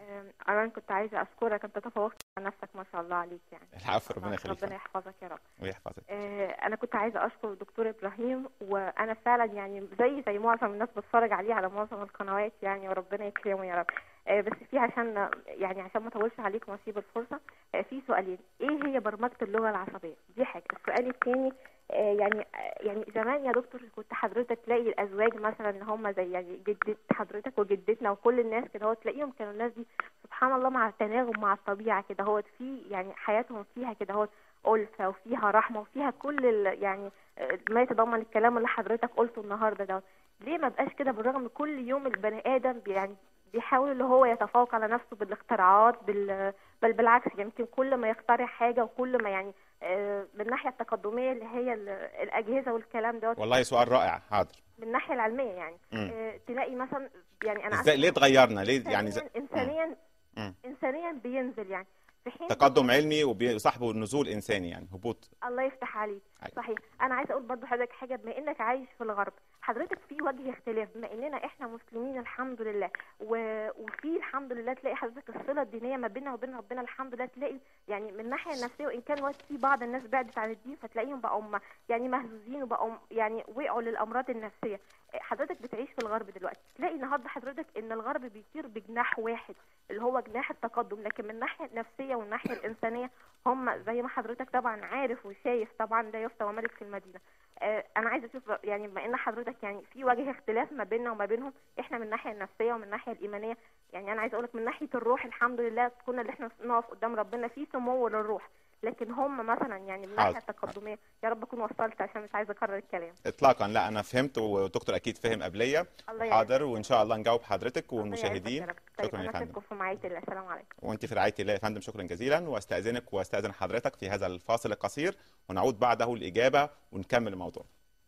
[SPEAKER 6] انا كنت عايزه اشكرك، انت تفوقت على نفسك ما شاء الله عليك يعني.
[SPEAKER 1] العفو ربنا يخليك.
[SPEAKER 6] ربنا يحفظك يا رب
[SPEAKER 1] ويحفظك.
[SPEAKER 6] انا كنت عايزه اشكر الدكتور ابراهيم، وانا فعلا يعني زي زي معظم الناس بتفرج عليه على معظم القنوات يعني، وربنا يكرمه يا رب. بس في عشان يعني عشان ما اطولش عليكم واسيب الفرصه، في سؤالين. ايه هي برمجه اللغه العصبيه؟ دي حاجه. السؤال الثاني يعني يعني زمان يا دكتور كنت حضرتك تلاقي الازواج مثلا ان هم زي يعني جدة حضرتك وجدتنا وكل الناس كده، هو تلاقيهم كانوا الناس دي سبحان الله مع التناغم مع الطبيعه كده، هو في يعني حياتهم فيها كده هو ألفة وفيها رحمه وفيها كل يعني ما يتضمن الكلام اللي حضرتك قلته النهارده ده. ليه ما بقاش كده؟ بالرغم كل يوم البني ادم يعني بيحاول اللي هو يتفوق على نفسه بالاختراعات، بال بل بالعكس يمكن كل ما يخترع حاجه وكل ما يعني من الناحيه التقدميه اللي هي الاجهزه والكلام ده.
[SPEAKER 1] والله سؤال رائع. حاضر.
[SPEAKER 6] من الناحيه العلميه يعني اه تلاقي مثلا يعني انا
[SPEAKER 1] ازاي ليه اتغيرنا؟ ليه يعني
[SPEAKER 6] زي انسانيا مم. انسانيا بينزل يعني في حين
[SPEAKER 1] تقدم علمي وصاحبه النزول انساني يعني هبوط.
[SPEAKER 6] الله يفتح عليك. أيوة. صحيح. انا عايزه اقول برضو حضرتك حاجه، بما انك عايش في الغرب حضرتك في وجه اختلاف، بما اننا احنا مسلمين الحمد لله و... وفي الحمد لله تلاقي حضرتك الصله الدينيه ما بيننا وبين ربنا الحمد لله، تلاقي يعني من الناحيه النفسيه وان كان وقت في بعض الناس بعدت عن الدين فتلاقيهم بقوا يعني مهزوزين وبقوا يعني وقعوا للامراض النفسيه. حضرتك بتعيش في الغرب دلوقتي تلاقي النهارده حضرتك ان الغرب بيطير بجناح واحد اللي هو جناح التقدم، لكن من الناحيه النفسيه والناحيه الانسانيه هم زي ما حضرتك طبعا عارف وشايف طبعا لا يفتى وملك في المدينه. آه انا عايزه اشوف يعني بما ان حضرتك يعني في وجه اختلاف ما بيننا وما بينهم، احنا من الناحيه النفسيه ومن الناحيه الايمانيه يعني انا عايزه اقول لك من ناحيه الروح الحمد لله كنا اللي احنا نقف قدام ربنا في سمو للروح، لكن هم مثلا يعني من الناحيه التقدميه يا رب اكون وصلت عشان مش عايزه اكرر الكلام.
[SPEAKER 1] اطلاقا لا انا فهمت والدكتور اكيد فهم قبليه. حاضر وان شاء الله نجاوب حضرتك والمشاهدين.
[SPEAKER 6] شكرا يا فندم. في رعايه الله. السلام عليكم.
[SPEAKER 1] وانت في رعايه الله يا فندم. شكرا جزيلا. واستاذنك واستاذن حضرتك في هذا الفاصل القصير ونعود بعده الاجابه ونكمل الموضوع.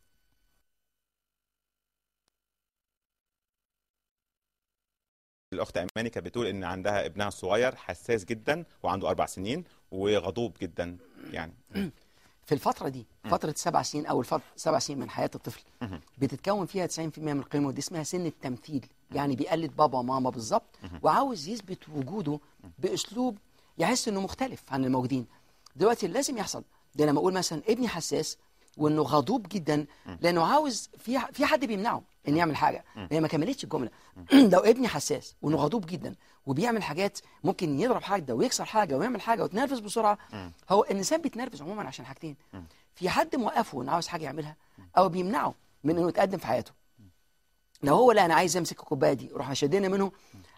[SPEAKER 1] الاخت اماني كانت بتقول ان عندها ابنها الصغير حساس جدا وعنده اربع سنين وغضوب جدا يعني.
[SPEAKER 2] في الفتره دي فتره سبع سنين او الفتره سبع سنين من حياه الطفل بتتكون فيها تسعين بالمئة من القيم، ودي اسمها سن التمثيل، يعني بيقلد بابا وماما بالظبط وعاوز يثبت وجوده باسلوب يحس انه مختلف عن الموجودين. دلوقتي لازم يحصل ده لما اقول مثلا ابني حساس وانه غضوب جدا لانه عاوز في في حد بيمنعه ان يعمل حاجه، هي ما كملتش الجمله. لو ابني حساس وانه غضوب جدا وبيعمل حاجات ممكن يضرب حاجه ويكسر حاجه ويعمل حاجه ويتنرفز بسرعه، هو الانسان بيتنرفز عموما عشان حاجتين، في حد موقفه انه عاوز حاجه يعملها او بيمنعه من انه يتقدم في حياته. لو هو لا انا عايز امسك الكوبايه دي رحنا شدينا منه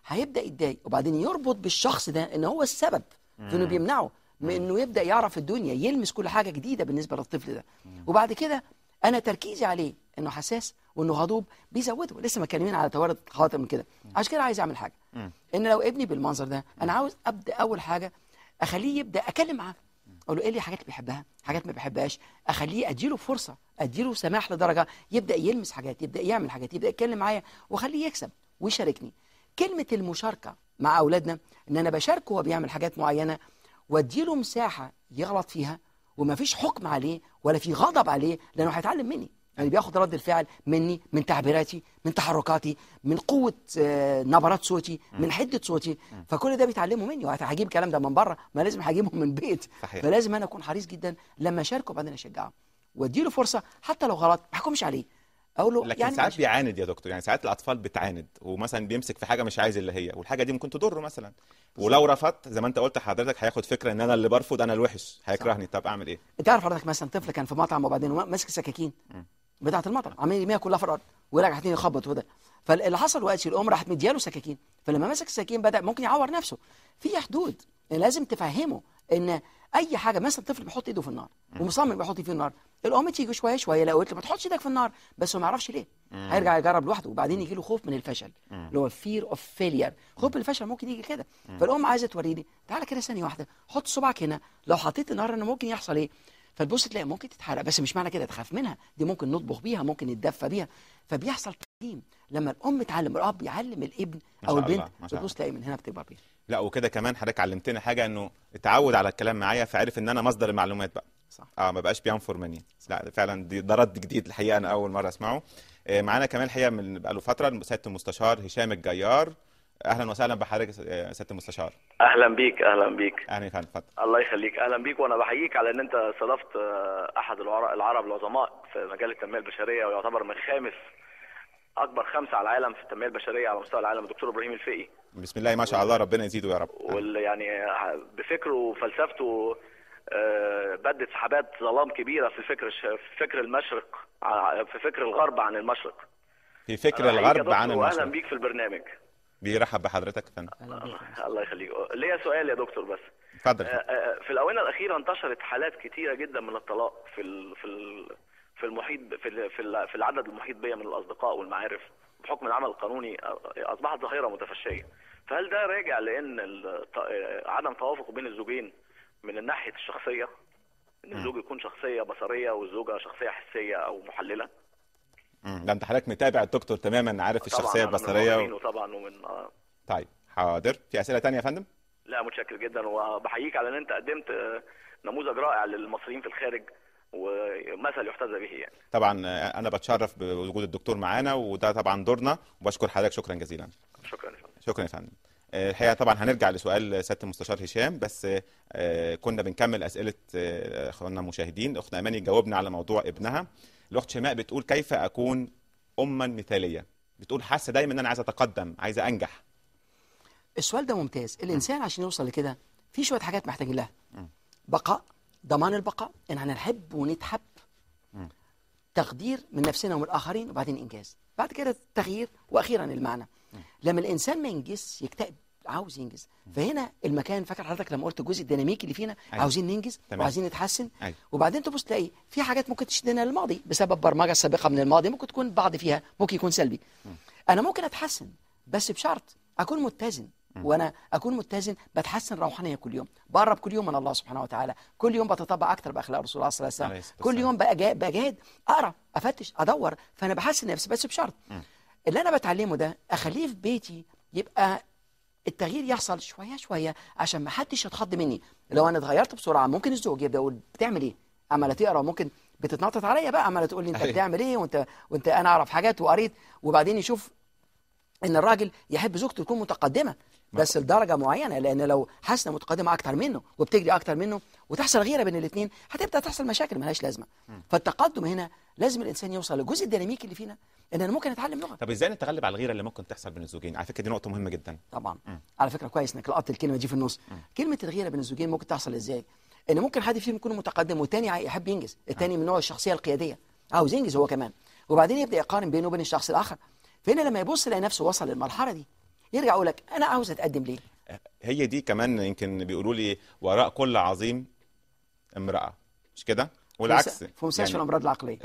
[SPEAKER 2] هيبدا يتضايق، وبعدين يربط بالشخص ده ان هو السبب في انه بيمنعه من انه يبدا يعرف الدنيا، يلمس كل حاجه جديده بالنسبه للطفل ده. وبعد كده انا تركيزي عليه انه حساس وانه غضوب بيزوده. لسه متكلمين على توارد خاطر من كده. عشان كده عايز اعمل حاجه ان لو ابني بالمنظر ده انا عاوز ابدا اول حاجه اخليه يبدا اتكلم معاه، اقول له ايه اللي حاجات اللي بيحبها، حاجات ما بيحبهاش، اخليه اديله فرصه، اديله سماح لدرجه يبدا يلمس حاجات، يبدا يعمل حاجات، يبدا يتكلم معايا واخليه يكسب ويشاركني. كلمه المشاركه مع اولادنا ان انا بشاركه وهو بيعمل حاجات معينه واديله مساحه يغلط فيها وما فيش حكم عليه ولا في غضب عليه، لانه هيتعلم مني. يعني بياخد رد الفعل مني، من تعبيراتي، من تحركاتي، من قوه نبرات صوتي، من حده صوتي. فكل ده بيتعلمه مني، وهجيب الكلام ده من بره، ما لازم هجيبه من بيت.
[SPEAKER 1] صحيح.
[SPEAKER 2] فلازم انا اكون حريص جدا لما اشاركه وبعدين اشجعه واديله فرصه، حتى لو غلط ما احكمش عليه، اقول له
[SPEAKER 1] لكن
[SPEAKER 2] يعني
[SPEAKER 1] ساعات
[SPEAKER 2] ماشي.
[SPEAKER 1] بيعاند يا دكتور، يعني ساعات الاطفال بتعاند ومثلا بيمسك في حاجه مش عايز اللي هي، والحاجه دي ممكن تضره مثلا، ولو رفضت زي ما انت قلت حضرتك هياخد فكره ان انا اللي برفض انا الوحش، هيكرهني. طب اعمل ايه؟
[SPEAKER 2] انت عارف حضرتك مثلا طفل كان في مطعم وبعدين ماسك سكاكين بتاعه المطعم عمال يرميها كلها في الارض وراجع حاطين يخبط وده، فاللي حصل وقتي الام راحت مدياله سكاكين، فلما مسك السكاكين بدا ممكن يعور نفسه. في حدود لازم تفهمه ان اي حاجه، مثلا الطفل بيحط ايده في النار ومصمم بيحط فيه النار، الام تيجي شويه شويه لو قلت له ما تحطش ايدك في النار، بس هو ما يعرفش ليه، هيرجع يجرب لوحده وبعدين يجي له خوف من الفشل اللي هو فير اوف فيلير. خوف من الفشل ممكن يجي كده. فالام عايزه توريني تعالى كده ثانيه واحده حط صبعك هنا، لو حطيت النار انا ممكن يحصل ايه؟ فتبص تلاقي ممكن تتحرق، بس مش معنى كده تخاف منها، دي ممكن نطبخ بيها، ممكن نتدفى بيها. فبيحصل تعليم لما الام تعلم، الاب يعلم الابن او البنت، بتبص تلاقي من هنا بتكبر بيها.
[SPEAKER 1] لا وكده كمان حضرتك علمتني حاجه، انه اتعود على الكلام معايا، فعرف ان انا مصدر المعلومات بقى.
[SPEAKER 2] صح.
[SPEAKER 1] اه ما بقاش بينفر مني. لا فعلا دي ده رد جديد الحقيقه، انا اول مره اسمعه. آه معانا كمان الحقيقه من بقى له فتره سياده المستشار هشام الجيار. اهلا وسهلا بحضرتك سياده المستشار.
[SPEAKER 7] اهلا بيك. اهلا بيك.
[SPEAKER 1] اهلا فندم. اتفضل.
[SPEAKER 7] الله يخليك. اهلا بيك، وانا بحييك على ان انت استضفت احد العرب العظماء في مجال التنميه البشريه، ويعتبر من خامس اكبر خمسه على العالم في التنميه البشريه على مستوى العالم، الدكتور ابراهيم الفقي.
[SPEAKER 1] بسم الله ما شاء الله، ربنا يزيده يا رب.
[SPEAKER 7] واللي يعني بفكره وفلسفته بدت سحابات ظلام كبيره في فكر في فكر المشرق، في فكر الغرب عن المشرق.
[SPEAKER 1] في فكر الغرب عن المشرق.
[SPEAKER 7] اهلا بيك في البرنامج.
[SPEAKER 1] بيرحب بحضرتك يا فندم.
[SPEAKER 7] الله يخليك. ليا سؤال يا دكتور بس.
[SPEAKER 1] اتفضل.
[SPEAKER 7] في الاونه الاخيره انتشرت حالات كتيره جدا من الطلاق في ال في ال في المحيط في في العدد المحيط بيا من الاصدقاء والمعارف، بحكم العمل القانوني اصبحت ظاهره متفشيه. فهل ده راجع لان عدم توافق بين الزوجين من الناحيه الشخصيه، ان الزوج يكون شخصيه بصريه والزوجه شخصيه حسيه او محلله؟
[SPEAKER 1] ده انت حضرتك متابع الدكتور تماما، عارف الشخصيه البصريه
[SPEAKER 7] و... طبعا ومن آه.
[SPEAKER 1] طيب حاضر. في اسئله ثانيه يا فندم؟
[SPEAKER 7] لا متشكر جدا، وبحييك على ان انت قدمت نموذج رائع للمصريين في الخارج ومثل يحتذى به يعني.
[SPEAKER 1] طبعا انا بتشرف بوجود الدكتور معانا، وده طبعا دورنا، وبشكر حضرتك شكرا جزيلا.
[SPEAKER 7] شكرا يا فندم.
[SPEAKER 1] شكرا يا فندم. الحقيقه طبعا هنرجع لسؤال سياده المستشار هشام، بس كنا بنكمل اسئله اخواننا المشاهدين. اختنا اماني جاوبنا على موضوع ابنها. الاخت شيماء بتقول كيف اكون اما مثاليه؟ بتقول حاسه دايما ان انا عايزه اتقدم، عايزه انجح.
[SPEAKER 2] السؤال ده ممتاز. الانسان عشان يوصل لكده في شويه حاجات محتاجين لها. بقاء، ضمان البقاء، ان احنا نحب ونتحب، تقدير من نفسنا ومن الاخرين، وبعدين انجاز، بعد كده التغيير، واخيرا المعنى. لما الانسان ما ينجز يكتئب، عاوز ينجز. فهنا المكان، فاكر حضرتك لما قلت الجزء الديناميكي اللي فينا؟ أيوة. عاوزين ننجز. تمام. وعايزين نتحسن.
[SPEAKER 1] أيوة.
[SPEAKER 2] وبعدين تبص تلاقي في حاجات ممكن تشدنا للماضي بسبب برمجه سابقه من الماضي، ممكن تكون بعض فيها ممكن يكون سلبي. م. انا ممكن اتحسن بس بشرط اكون متزن. م. وانا اكون متزن بتحسن روحانيا كل يوم، بقرب كل يوم من الله سبحانه وتعالى، كل يوم بتطبع اكتر باخلاق رسول الله صلى الله عليه وسلم، كل يوم بجاهد اقرا افتش ادور، فانا بحسن نفسي بس بشرط م. اللي انا بتعلمه ده اخليه في بيتي، يبقى التغيير يحصل شويه شويه عشان ما حدش يتخض مني. لو انا اتغيرت بسرعه ممكن الزوج يبدا يقول بتعمل ايه؟ عماله تقرا، ممكن بتتنطط عليا بقى، عماله تقول لي انت بتعمل ايه، وانت وانت انا اعرف حاجات وقريت. وبعدين يشوف ان الراجل يحب زوجته تكون متقدمه بس لدرجه معينه، لان لو حاسه متقدمه اكتر منه وبتجري اكتر منه وتحصل غيره بين الاثنين، هتبدا تحصل مشاكل مالهاش لازمه. فالتقدم هنا لازم الانسان يوصل للجزء الديناميكي اللي فينا، ان انا ممكن اتعلم لغه.
[SPEAKER 1] طب ازاي نتغلب على الغيره اللي ممكن تحصل بين الزوجين؟ على فكره دي نقطه مهمه جدا.
[SPEAKER 2] طبعا. م. على فكره كويس انك لقطت الكلمه دي في النص. م. كلمه الغيره بين الزوجين ممكن تحصل ازاي؟ ان ممكن حد فيهم يكون متقدم والتاني يحب ينجز، التاني من نوع الشخصيه القياديه عاوز ينجز هو كمان، وبعدين يبدا يقارن بينه وبين الشخص الاخر. فهنا لما يبص يلاقي نفسه وصل للمرحله دي، يرجع يقول لك انا عاوز اتقدم ليه.
[SPEAKER 1] هي دي كمان يمكن بيقولوا لي وراء كل عظيم امرأة، مش كده؟ والعكس
[SPEAKER 2] في مستشفى يعني... الامراض العقليه.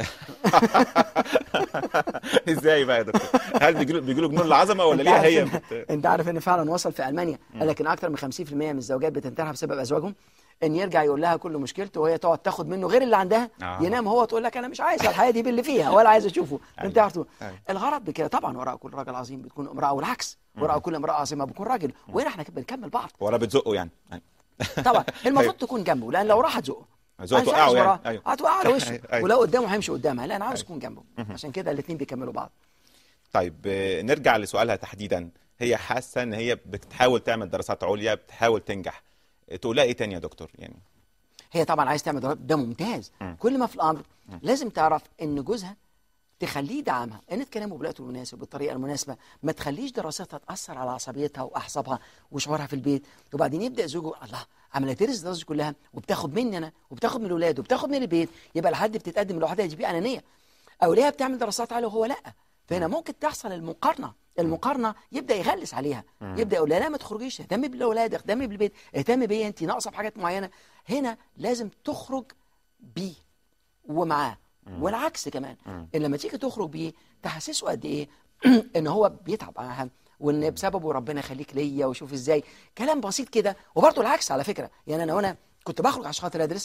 [SPEAKER 1] ازاي بقى يا دكتور؟ هل بيجيله بيجيله جنون العظمه ولا ليها هي
[SPEAKER 2] بت... انت عارف ان فعلا وصل في المانيا قال لك ان اكثر من خمسين في المية من الزوجات بتنتحر بسبب ازواجهم، ان يرجع يقول لها كل مشكلته وهي تقعد تاخد منه غير اللي عندها. آه. ينام هو تقول لك انا مش عايز الحياه دي باللي فيها ولا عايز اشوفه. انت عارف الغرض بكده. طبعا وراء كل راجل عظيم بتكون امراه، والعكس وراء كل امراه عظيمه بتكون راجل. وهنا احنا بنكمل بعض.
[SPEAKER 1] ورا بتزقه يعني.
[SPEAKER 2] طبعا المفروض تكون جنبه، لان لو راحت تزقه
[SPEAKER 1] هتوقعه يعني.
[SPEAKER 2] أيوه. هتوقع على وشه. أيوه. ولو قدامه هيمشي قدامها. لا انا عاوز اكون جنبه. عشان كده الاثنين بيكملوا بعض.
[SPEAKER 1] طيب نرجع لسؤالها تحديدا. هي حاسه ان هي بتحاول تعمل دراسات عليا، بتحاول تنجح، تقول لها ايه تاني يا دكتور يعني؟
[SPEAKER 2] هي طبعا عايز تعمل دراسات، ده ممتاز. م. كل ما في الامر م. لازم تعرف ان جوزها تخليه يدعمها، ان تكلمه بالوقت المناسب بالطريقه المناسبه، ما تخليش دراستها تاثر على عصبيتها واعصابها وشعورها في البيت. وبعدين يبدا زوجه الله عملت تدرس الدراسه كلها وبتاخد مني انا وبتاخد من الاولاد وبتاخد من البيت، يبقى لحد بتتقدم لوحدها دي انانيه. او ليها بتعمل دراسات عاليه وهو لا. فهنا ممكن تحصل المقارنه، المقارنه يبدا يغلس عليها، يبدا يقول لها لا ما تخرجيش، اهتمي بالاولاد، اهتمي بالبيت، اهتمي بيا، انت ناقصه بحاجات معينه. هنا لازم تخرج بيه ومعاه، والعكس كمان. ان لما تيجي تخرج بيه تحسسه قد ايه ان هو بيتعب معاها، وان بسببه ربنا يخليك ليا وشوف ازاي. كلام بسيط كده. وبرضه العكس على فكره. يعني انا وانا كنت بخرج عشان خاطر ادرس،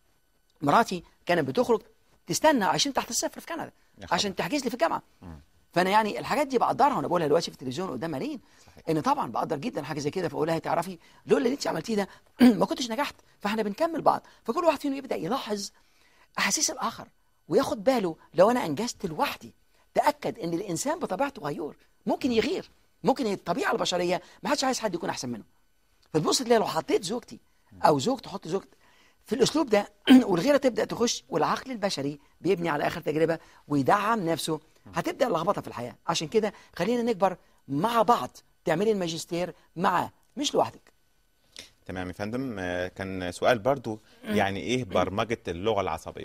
[SPEAKER 2] مراتي كانت بتخرج تستنى عشان تحت الصفر في كندا عشان تحجز لي في الجامعه. فانا يعني الحاجات دي بقدرها، وانا بقولها دلوقتي في التلفزيون قدام ملايين، ان طبعا بقدر جدا حاجه زي كده. فاقول لها تعرفي لولا اللي انت عملتيه ده ما كنتش نجحت. فاحنا بنكمل بعض. فكل واحد فينا يبدا يلاحظ احاسيس الاخر وياخد باله. لو انا انجزت لوحدي تاكد ان الانسان بطبيعته غيور، ممكن يغير، ممكن الطبيعه البشريه ما حدش عايز حد يكون احسن منه. فتبص تلاقي لو حطيت زوجتي او زوج تحط زوجتي في الاسلوب ده والغيره تبدا تخش، والعقل البشري بيبني على اخر تجربه ويدعم نفسه، هتبدا اللخبطه في الحياه. عشان كده خلينا نكبر مع بعض. تعملي الماجستير معاه مش لوحدك.
[SPEAKER 1] تمام يا فندم. كان سؤال برضو، يعني ايه برمجه اللغه العصبيه؟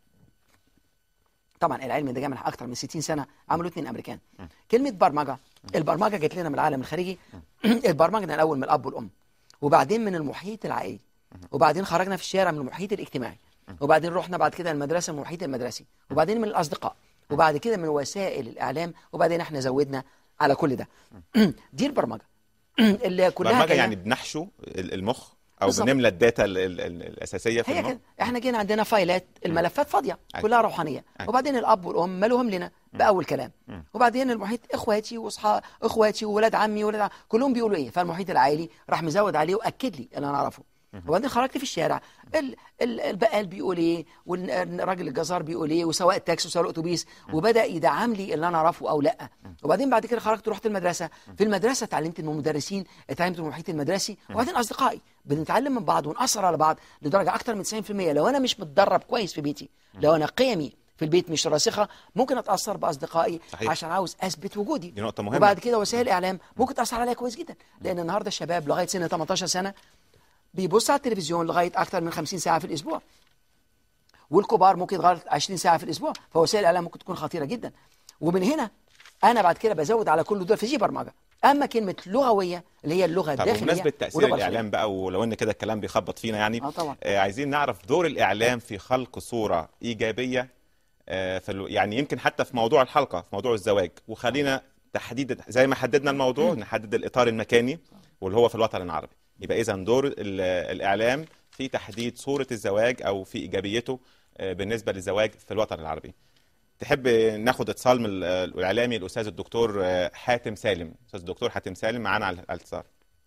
[SPEAKER 2] طبعا العلم ده جاي من اكتر من ستين سنه، عملوا اثنين امريكان. كلمه برمجه، البرمجه جت لنا من العالم الخارجي. البرمجه ده الاول من الاب والام، وبعدين من المحيط العائلي، وبعدين خرجنا في الشارع من المحيط الاجتماعي، وبعدين رحنا بعد كده المدرسه من المحيط المدرسي، وبعدين من الاصدقاء، وبعد كده من وسائل الاعلام، وبعدين احنا زودنا على كل ده. دي البرمجه اللي كلها
[SPEAKER 1] برمجه يعني بنحشو المخ او بالزبط. بنملى الداتا ال ال ال الاساسيه في
[SPEAKER 2] هي
[SPEAKER 1] المخ.
[SPEAKER 2] كده. احنا جينا عندنا فايلات، الملفات فاضيه كلها روحانيه، وبعدين الاب والام مالوهم لنا باول كلام، وبعدين المحيط اخواتي واصحاب اخواتي وولاد عمي وولاد عم. كلهم بيقولوا ايه، فالمحيط العائلي راح مزود عليه واكد لي اللي انا اعرفه. وبعدين خرجت في الشارع، البقال بيقول ايه، والراجل الجزار بيقول ايه، وسواق التاكسي وسواق الاتوبيس، وبدا يدعم لي اللي انا اعرفه او لا. وبعدين بعد كده خرجت ورحت المدرسه، في المدرسه اتعلمت من المدرسين، اتعلمت من المحيط المدرسي، وبعدين اصدقائي. بنتعلم من بعض ونأثر على بعض لدرجه اكتر من تسعين في المية. لو انا مش متدرب كويس في بيتي، لو انا قيمي في البيت مش راسخه، ممكن اتاثر باصدقائي. صحيح. عشان عاوز اثبت وجودي.
[SPEAKER 1] دي نقطه مهمه.
[SPEAKER 2] وبعد كده وسائل الاعلام ممكن تاثر عليا كويس جدا، لان النهارده الشباب لغايه سن تمنتاشر سنه بيبص على التلفزيون لغايه اكثر من خمسين ساعه في الاسبوع، والكبار ممكن لغايه عشرين ساعه في الاسبوع. فوسائل الاعلام ممكن تكون خطيره جدا. ومن هنا انا بعد كده بزود على كل دول في دي برمجه. اما كلمه لغويه اللي هي اللغه الداخليه.
[SPEAKER 1] طب بمناسبه تاثير الاعلام بقى، ولو ان كده الكلام بيخبط فينا يعني،
[SPEAKER 2] اه طبعا.
[SPEAKER 1] آه عايزين نعرف دور الاعلام في خلق صوره ايجابيه، آه في يعني يمكن حتى في موضوع الحلقه، في موضوع الزواج. وخلينا تحديد زي ما حددنا الموضوع، نحدد الاطار المكاني واللي هو في الوطن العربي. يبقى إذا دور الإعلام في تحديد صورة الزواج أو في إيجابيته بالنسبة للزواج في الوطن العربي. تحب ناخد اتصال من الإعلامي الأستاذ الدكتور حاتم سالم. أستاذ الدكتور حاتم سالم معانا على الاتصال.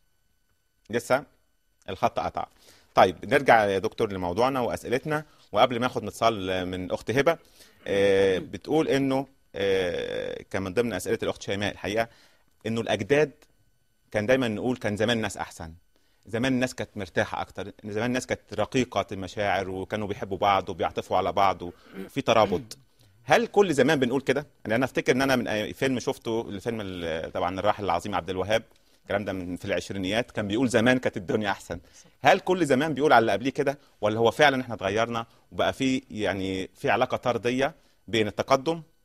[SPEAKER 1] لسه الخط قطع. طيب نرجع يا دكتور لموضوعنا وأسئلتنا. وقبل ما أخد اتصال من أخت هبة، بتقول إنه كان من ضمن أسئلة الأخت شيماء الحقيقة إنه الأجداد كان دايما نقول كان زمان الناس أحسن، زمان الناس كانت مرتاحة أكتر، زمان الناس كانت رقيقة المشاعر وكانوا بيحبوا بعض وبيعطفوا على بعض وفي ترابط. هل كل زمان بنقول كده؟ يعني أنا أفتكر إن أنا من فيلم شفته، الفيلم طبعا الراحل العظيم عبد الوهاب، الكلام ده من في العشرينيات، كان بيقول زمان كانت الدنيا أحسن. هل كل زمان بيقول على اللي قبليه كده، ولا هو فعلا إحنا اتغيرنا وبقى في يعني في علاقة طردية بين التقدم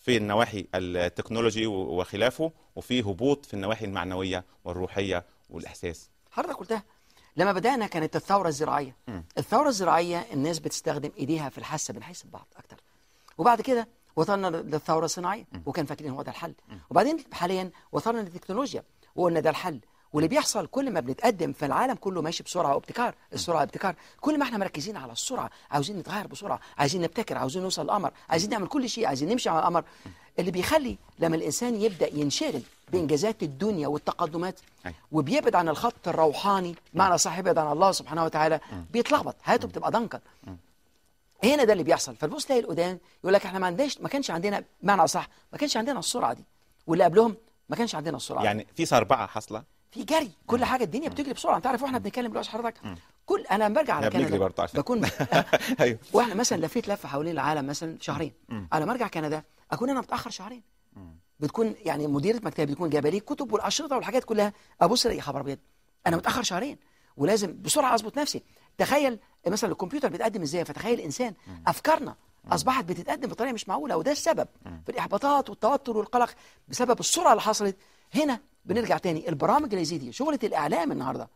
[SPEAKER 1] في النواحي التكنولوجي وخلافه، وفي هبوط في النواحي المعنويه والروحيه والاحساس.
[SPEAKER 2] حضرتك قلتها لما بدأنا كانت الثورة الزراعية. م. الثورة الزراعية الناس بتستخدم ايديها في الحاسة بنحس ببعض اكتر، وبعد كده وصلنا للثورة الصناعية وكان فاكرين هو ده الحل، وبعدين حاليا وصلنا للتكنولوجيا وقلنا ده الحل. واللي بيحصل كل ما بنتقدم في العالم كله ماشي بسرعه وابتكار، السرعه ابتكار، كل ما احنا مركزين على السرعه، عاوزين نتغير بسرعه، عايزين نبتكر، عاوزين نوصل للقمر، عايزين نعمل كل شيء، عايزين نمشي على القمر. اللي بيخلي لما الانسان يبدا ينشغل بانجازات الدنيا والتقدمات وبيبعد عن الخط الروحاني، معنى صح يبعد عن الله سبحانه وتعالى، بيتلخبط، حياته بتبقى ضنكا. هنا ده اللي بيحصل. فالبص تلاقي القدام يقول لك احنا ما عندناش، ما كانش عندنا، معنى صح ما كانش عندنا السرعه دي، واللي قبلهم ما كانش عندنا السرعه
[SPEAKER 1] يعني
[SPEAKER 2] دي.
[SPEAKER 1] في سربعه حاصله، في
[SPEAKER 2] جري، كل حاجه الدنيا بتجري بسرعه. انت عارف واحنا بنتكلم دلوقتي حضرتك كل انا برجع على كندا بكون ايوه واحنا مثلا لفيت لفه حوالين العالم مثلا شهرين، انا مرجع كندا اكون انا متاخر شهرين. بتكون يعني مديره مكتبي بتكون جايبه لي كتب والاشرطه والحاجات كلها، ابص الاقي خبر ابيض انا متاخر شهرين ولازم بسرعه اظبط نفسي. تخيل مثلا الكمبيوتر بيتقدم ازاي، فتخيل الانسان افكارنا اصبحت بتتقدم بطريقه مش معقوله، وده السبب في الاحباطات والتوتر والقلق بسبب السرعه اللي حصلت. هنا بنرجع تاني البرامج اللي زي دي، شغله الاعلام النهارده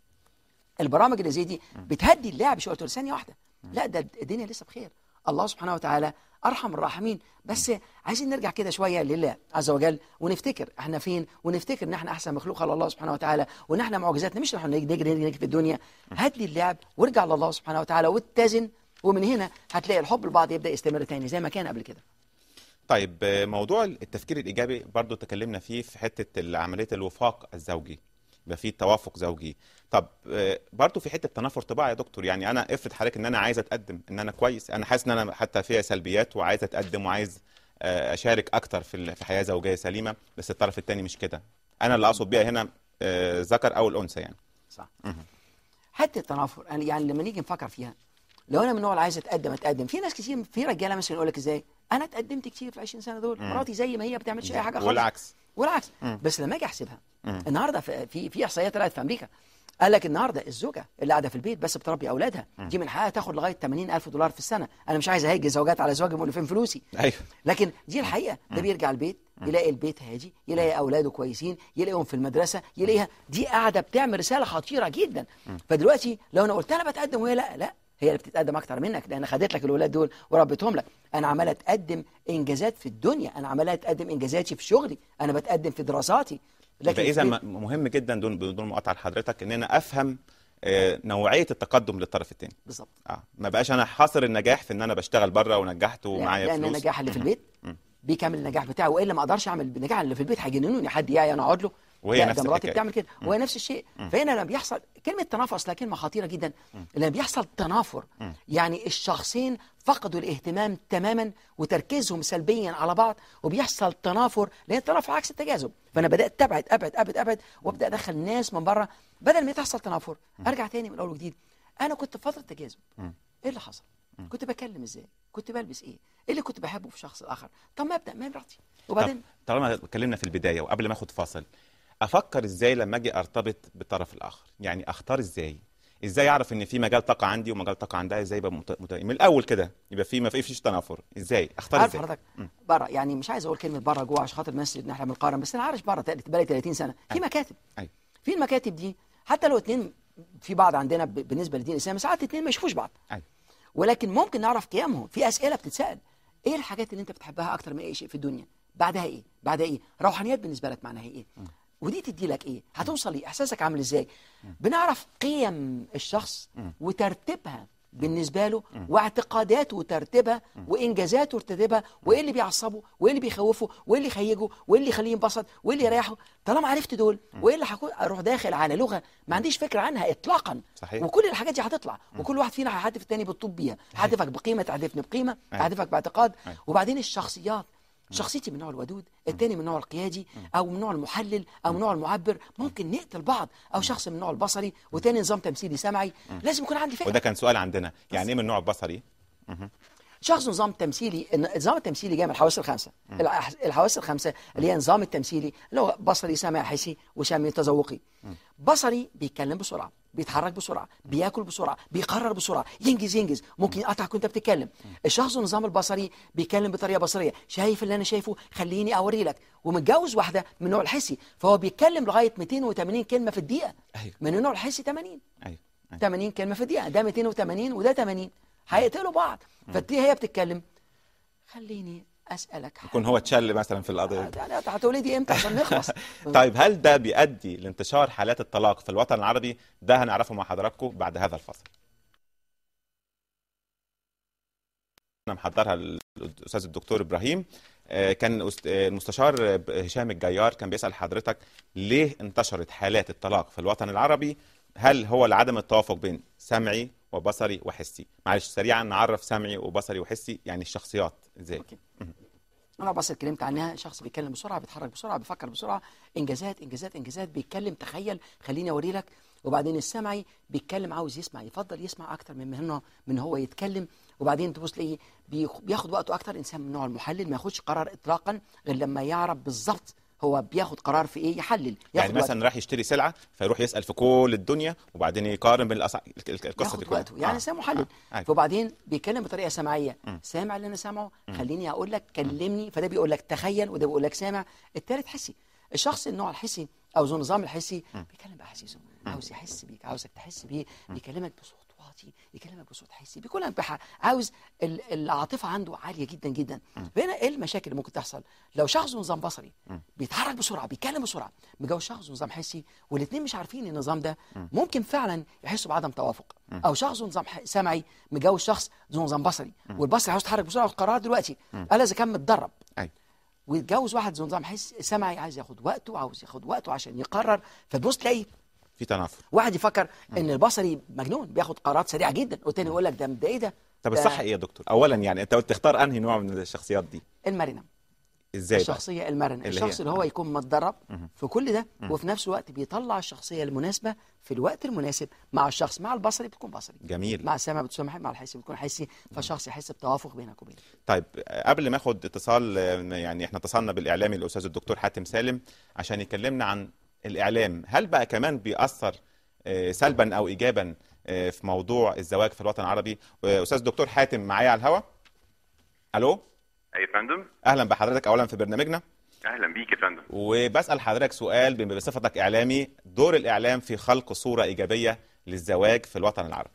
[SPEAKER 2] البرامج اللي زي دي بتهدي اللعب شويه ثانيه واحده. لا ده الدنيا لسه بخير، الله سبحانه وتعالى ارحم الراحمين. بس عايزين نرجع كده شويه لله عز وجل ونفتكر احنا فين، ونفتكر ان احنا احسن مخلوق على الله سبحانه وتعالى، وان احنا معجزاتنا مش نحن نجري نجري في الدنيا. هدي اللعب وارجع لله سبحانه وتعالى واتزن، ومن هنا هتلاقي الحب لبعض يبدا يستمر تاني زي ما كان قبل كده.
[SPEAKER 1] طيب موضوع التفكير الايجابي برضو تكلمنا فيه في حته عمليه الوفاق الزوجي، يبقى في توافق زوجي. طب برضو في حته تنافر طباع يا دكتور، يعني انا افرض حضرتك ان انا عايز اتقدم، ان انا كويس، انا حاسس ان انا حتى فيها سلبيات وعايز اتقدم وعايز اشارك اكتر في في حياه زوجيه سليمه، بس الطرف الثاني مش كده. انا اللي اقصد بيها هنا ذكر او الانثى يعني.
[SPEAKER 2] صح. حته التنافر يعني لما نيجي نفكر فيها، لو انا من النوع اللي عايز اتقدم اتقدم، في ناس كتير، في رجاله مثلا يقول لك ازاي انا اتقدمت كتير في عشرين سنه دول، مراتي زي ما هي ما بتعملش اي حاجه خالص،
[SPEAKER 1] والعكس
[SPEAKER 2] والعكس. مم. بس لما اجي احسبها مم. النهارده في في احصائيات طلعت في امريكا، قال لك النهارده الزوجه اللي قاعده في البيت بس بتربي اولادها مم. دي من حقها تاخد لغايه ثمانين ألف دولار في السنه. انا مش عايز اهيج زوجات على زواجهم اللي فين فلوسي،
[SPEAKER 1] ايوه،
[SPEAKER 2] لكن دي الحقيقه. ده بيرجع البيت يلاقي البيت هادي، يلاقي اولاده كويسين، يلاقيهم في المدرسه، يلاقيها دي قاعده بتعمل رساله خطيره جدا. مم. فدلوقتي لو انا قلت انا بتقدم وهي لا لا، هي اللي بتتقدم اكتر منك، لان خدت لك الاولاد دول وربيتهم لك. انا عماله اتقدم انجازات في الدنيا، انا عماله اتقدم انجازاتي في شغلي، انا بتقدم في دراساتي.
[SPEAKER 1] لكن اذا مهم جدا دون بدون مقاطعه لحضرتك ان انا افهم آه نوعيه التقدم للطرف الثاني
[SPEAKER 2] بالظبط.
[SPEAKER 1] اه ما بقاش انا حاصر النجاح في ان انا بشتغل بره ونجحت ومعايا فلوس،
[SPEAKER 2] لان النجاح اللي في البيت بيكمل النجاح بتاعه، والا ما اقدرش اعمل النجاح اللي في البيت، هيجننوني حد يعني انا اقعد له،
[SPEAKER 1] وهي نفس
[SPEAKER 2] مراتي بتعمل كده وهي نفس الشيء. فهنا لما بيحصل كلمه تنافر، اصلها كلمه خطيره جدا. لما بيحصل تنافر م. يعني الشخصين فقدوا الاهتمام تماما وتركيزهم سلبيا على بعض، وبيحصل تنافر، لان التنافر عكس التجاذب. فانا بدات ابعد ابعد ابعد ابعد وابدا ادخل ناس من بره بدل ما تحصل تنافر. ارجع تاني من اول وجديد، انا كنت في فتره تجاذب، ايه اللي حصل؟ كنت بكلم ازاي؟ كنت بلبس ايه؟ ايه اللي كنت بحبه في الشخص الاخر؟ طب ما ابدا من مراتي. وبعدين
[SPEAKER 1] طالما اتكلمنا في البدايه وقبل ما اخد فاصل، افكر ازاي لما اجي ارتبط بالطرف الاخر؟ يعني اختار ازاي؟ ازاي اعرف ان في مجال طاقه عندي ومجال طاقه عندها؟ ازاي يبقى مت... مت... من الاول كده يبقى في ما فيش تنافر؟ ازاي اختار؟ ازاي
[SPEAKER 2] حضرتك بره، يعني مش عايز اقول كلمه بره جوه عشان خاطر الناس ان احنا بنقارن، بس انا عارف بره بقالي ثلاثين سنه في مكاتب.
[SPEAKER 1] أي.
[SPEAKER 2] في المكاتب دي حتى لو اتنين في بعض عندنا ب... بالنسبه للدين الاسلامي ساعات اتنين ما يشوفوش بعض. أي. ولكن ممكن نعرف قيمهم. في اسئله بتتسال، ايه الحاجات اللي انت بتحبها اكتر من اي شيء في الدنيا؟ بعدها ايه؟ بعدها ايه؟ روحانيات بالنسبه لك معناها ايه؟ م. ودي تدي لك ايه؟ هتوصل ليه؟ احساسك عامل ازاي؟ م. بنعرف قيم الشخص م. وترتيبها بالنسبه له، م. واعتقاداته وترتيبها، م. وانجازاته وترتيبها، وايه اللي بيعصبه، وايه اللي بيخوفه، وايه اللي يخيجه، وايه اللي يخليه ينبسط، وايه اللي يريحه. طالما عرفت دول، وايه اللي هكون اروح داخل على لغه ما عنديش فكره عنها اطلاقا.
[SPEAKER 1] صحيح.
[SPEAKER 2] وكل الحاجات دي هتطلع، م. وكل واحد فينا هيحدف الثاني بالطوب بيها، هحدفك بقيمه تحدفني بقيمه، هحدفك باعتقاد. وبعدين الشخصيات، شخصيتي من نوع الودود، التاني من نوع القيادي، او من نوع المحلل، او من نوع المعبر. ممكن نقتل بعض. او شخص من نوع البصري وتاني نظام تمثيلي سمعي. لازم يكون عندي فكره.
[SPEAKER 1] وده كان سؤال عندنا، يعني ايه من النوع البصري؟
[SPEAKER 2] شخص نظام تمثيلي، النظام التمثيلي جاي من الحواس الخمسه. الحواس الخمسه اللي هي نظام التمثيلي اللي هو بصري سمعي حسي وشامي تذوقي. بصري بيتكلم بسرعه، بيتحرك بسرعه، بياكل بسرعه، بيقرر بسرعه، ينجز ينجز، ممكن يقطعك وانت بتتكلم. الشخص النظام البصري بيتكلم بطريقه بصريه، شايف اللي انا شايفه خليني اوري لك، ومتجوز واحده من النوع الحسي، فهو بيتكلم لغايه مئتين وثمانين كلمه في الدقيقه.
[SPEAKER 1] أيوة.
[SPEAKER 2] من النوع الحسي ثمانين.
[SPEAKER 1] أيوة. أيوة.
[SPEAKER 2] ثمانين كلمه في الدقيقه، ده مئتين وثمانين وده ثمانين، هيقتلوا بعض. فتلاقي هي بتتكلم، خليني اسالك حاجه،
[SPEAKER 1] يكون هو اتشل مثلا في القضيه.
[SPEAKER 2] يعني هتولدي امتى عشان نخلص؟
[SPEAKER 1] طيب هل ده بيؤدي لانتشار حالات الطلاق في الوطن العربي؟ ده هنعرفه مع حضراتكم بعد هذا الفصل. انا محضرها الاستاذ الدكتور ابراهيم. كان المستشار هشام الجيار كان بيسال حضرتك ليه انتشرت حالات الطلاق في الوطن العربي؟ هل هو لعدم التوافق بين سمعي وبصري وحسي؟ معلش سريعا نعرف سمعي وبصري وحسي، يعني الشخصيات ازاي.
[SPEAKER 2] أوكي. انا بس اتكلمت عنها، شخص بيتكلم بسرعه، بيتحرك بسرعه، بيفكر بسرعه، انجازات انجازات انجازات، بيتكلم تخيل خليني اوري لك. وبعدين السمعي بيتكلم عاوز يسمع، يفضل يسمع اكتر من انه من هو يتكلم. وبعدين تبص تلاقيه بياخد وقته اكتر، انسان من النوع المحلل، ما ياخدش قرار اطلاقا غير لما يعرف بالظبط هو بياخد قرار في ايه، يحلل.
[SPEAKER 1] يعني مثلا راح يشتري سلعه فيروح يسال في كل الدنيا وبعدين يقارن بين القصه
[SPEAKER 2] ياخد وقته، يعني انسان آه. محلل. آه. فبعدين بيتكلم بطريقه سمعيه، م. سامع اللي انا سامعه، خليني اقول لك كلمني، فده بيقول لك تخيل وده بيقول لك سامع. الثالث حسي، الشخص النوع الحسي او ذو النظام الحسي بيتكلم باحاسيسه، عاوز يحس بيك، عاوزك تحس بيه، بيكلمك بصوت واطي، يكلمك بصوت حسي، بيكون بح... عاوز العاطفه عنده عاليه جدا جدا. فهنا ايه المشاكل اللي ممكن تحصل؟ لو شخص ذو نظام بصري بيتحرك بسرعه، بيتكلم بسرعه، متجوز شخص ذو نظام حسي، والاثنين مش عارفين النظام ده، ممكن فعلا يحسوا بعدم توافق. او شخص ذو نظام سمعي متجوز شخص ذو نظام بصري، والبصري عاوز يتحرك بسرعه وياخد قرار دلوقتي، قال اذا كان متدرب. ويتجوز واحد ذو نظام حسي سمعي عايز ياخد وقته، عاوز ياخد وقته عشان يقرر، فتبص تلاقي
[SPEAKER 1] في تنافر.
[SPEAKER 2] واحد يفكر ان البصري مجنون بياخد قرارات سريعه جدا، والتاني يقول لك ده ده ايه ده؟
[SPEAKER 1] طب الصح ايه يا دكتور؟ اولا يعني انت قلت تختار انهي نوع من الشخصيات دي؟
[SPEAKER 2] المرنه.
[SPEAKER 1] ازاي
[SPEAKER 2] الشخصيه بقى؟ المرنه، الشخص اللي, اللي هو يكون متدرب في كل ده، وفي نفس الوقت بيطلع الشخصيه المناسبه في الوقت المناسب مع الشخص. مع البصري بتكون بصري،
[SPEAKER 1] جميل،
[SPEAKER 2] مع السمع بتكون سمعي، مع الحسي بتكون حسي، فالشخص يحس بتوافق بينك وبينه.
[SPEAKER 1] طيب قبل ما اخد اتصال، يعني احنا اتصلنا بالاعلامي الاستاذ الدكتور حاتم سالم عشان يكلمنا عن الاعلام، هل بقى كمان بيأثر سلبا او ايجابا في موضوع الزواج في الوطن العربي؟ استاذ الدكتور حاتم معايا على الهواء. الو.
[SPEAKER 8] اي يا فندم.
[SPEAKER 1] اهلا بحضرتك اولا في برنامجنا.
[SPEAKER 8] اهلا بيك يا فندم.
[SPEAKER 1] وبسال حضرتك سؤال بصفتك اعلامي، دور الاعلام في خلق صوره ايجابيه للزواج في الوطن العربي.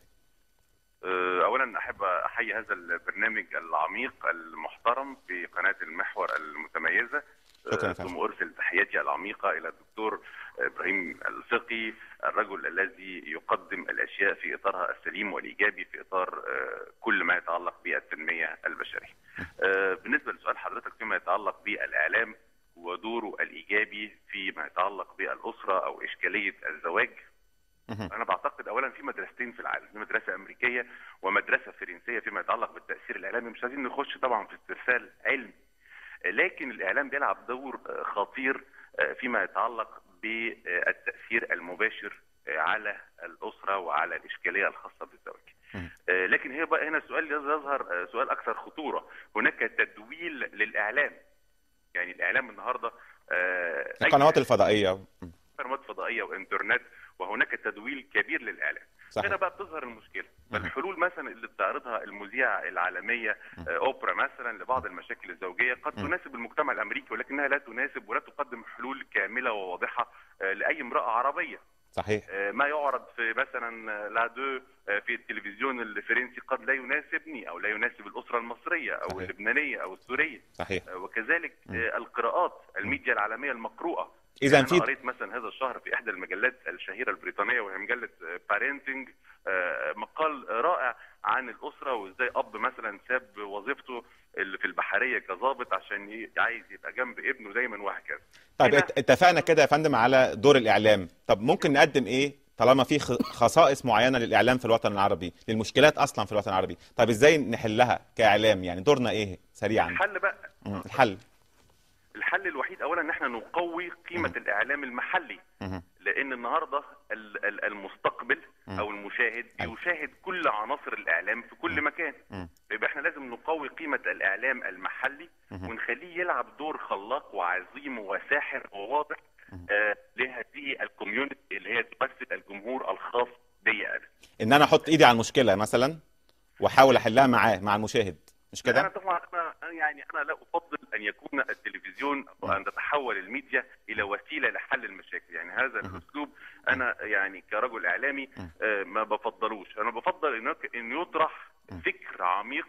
[SPEAKER 8] اولا احب احيي هذا البرنامج العميق المحترم في قناه المحور المتميزه.
[SPEAKER 1] شكرا.
[SPEAKER 8] ثم ارسل تحياتي العميقه الى الدكتور ابراهيم الفقي، الرجل الذي يقدم الاشياء في اطارها السليم والايجابي في اطار كل ما يتعلق بالتنميه البشريه. بالنسبه لسؤال حضرتك فيما يتعلق بالاعلام ودوره الايجابي فيما يتعلق بالاسره او اشكاليه الزواج، انا بعتقد اولا في مدرستين في العالم، في مدرسه امريكيه ومدرسه فرنسيه فيما يتعلق بالتاثير الاعلامي. مش عايزين نخش طبعا في استرسال علمي، لكن الاعلام بيلعب دور خطير فيما يتعلق بالتاثير المباشر على الاسره وعلى الاشكاليه الخاصه بالزواج. لكن هي بقى هنا السؤال يظهر سؤال اكثر خطوره، هناك تدويل للاعلام. يعني الاعلام النهارده
[SPEAKER 1] القنوات الفضائيه
[SPEAKER 8] قنوات فضائيه وانترنت، وهناك تدويل كبير للاعلام. صحيح. هنا بقى بتظهر المشكله. فالحلول مثلا اللي بتعرضها المذيعه العالميه اوبرا مثلا لبعض المشاكل الزوجيه قد تناسب المجتمع الامريكي، ولكنها لا تناسب ولا تقدم حلول كامله وواضحه لاي امراه عربيه.
[SPEAKER 1] صحيح.
[SPEAKER 8] ما يعرض في مثلا لا دو في التلفزيون الفرنسي قد لا يناسبني او لا يناسب الاسره المصريه او صحيح. اللبنانيه او السوريه.
[SPEAKER 1] صحيح.
[SPEAKER 8] وكذلك م. القراءات، الميديا العالميه المقروءه.
[SPEAKER 1] إذا
[SPEAKER 8] يعني
[SPEAKER 1] في
[SPEAKER 8] أنا قريت مثلا هذا الشهر في إحدى المجلات الشهيرة البريطانية وهي مجلة بارنتنج مقال رائع عن الأسرة وإزاي أب مثلا ساب وظيفته اللي في البحرية كظابط عشان عايز يبقى جنب ابنه دايما وهكذا.
[SPEAKER 1] طيب اتفقنا كده يا فندم على دور الإعلام، طب ممكن نقدم إيه طالما في خصائص معينة للإعلام في الوطن العربي، للمشكلات أصلا في الوطن العربي؟ طب إزاي نحلها كإعلام؟ يعني دورنا إيه سريعا؟
[SPEAKER 8] الحل بقى
[SPEAKER 1] الحل
[SPEAKER 8] الحل الوحيد اولا ان احنا نقوي قيمه م. الاعلام المحلي، م. لان النهارده المستقبل م. او المشاهد بيشاهد كل عناصر الاعلام في كل م. مكان، يبقى احنا لازم نقوي قيمه الاعلام المحلي م. ونخليه يلعب دور خلاق وعظيم وساحر وواضح آه لهذه الكوميونتي اللي هي تمثل الجمهور الخاص
[SPEAKER 1] ان انا احط ايدي على المشكله مثلا واحاول احلها معاه مع المشاهد، مش كده؟
[SPEAKER 8] انا طبعا انا يعني انا لا افضل ان يكون التلفزيون وان تتحول الميديا الى وسيله لحل المشاكل، يعني هذا الاسلوب انا يعني كرجل اعلامي ما بفضلوش. انا بفضل انه ان يطرح فكر عميق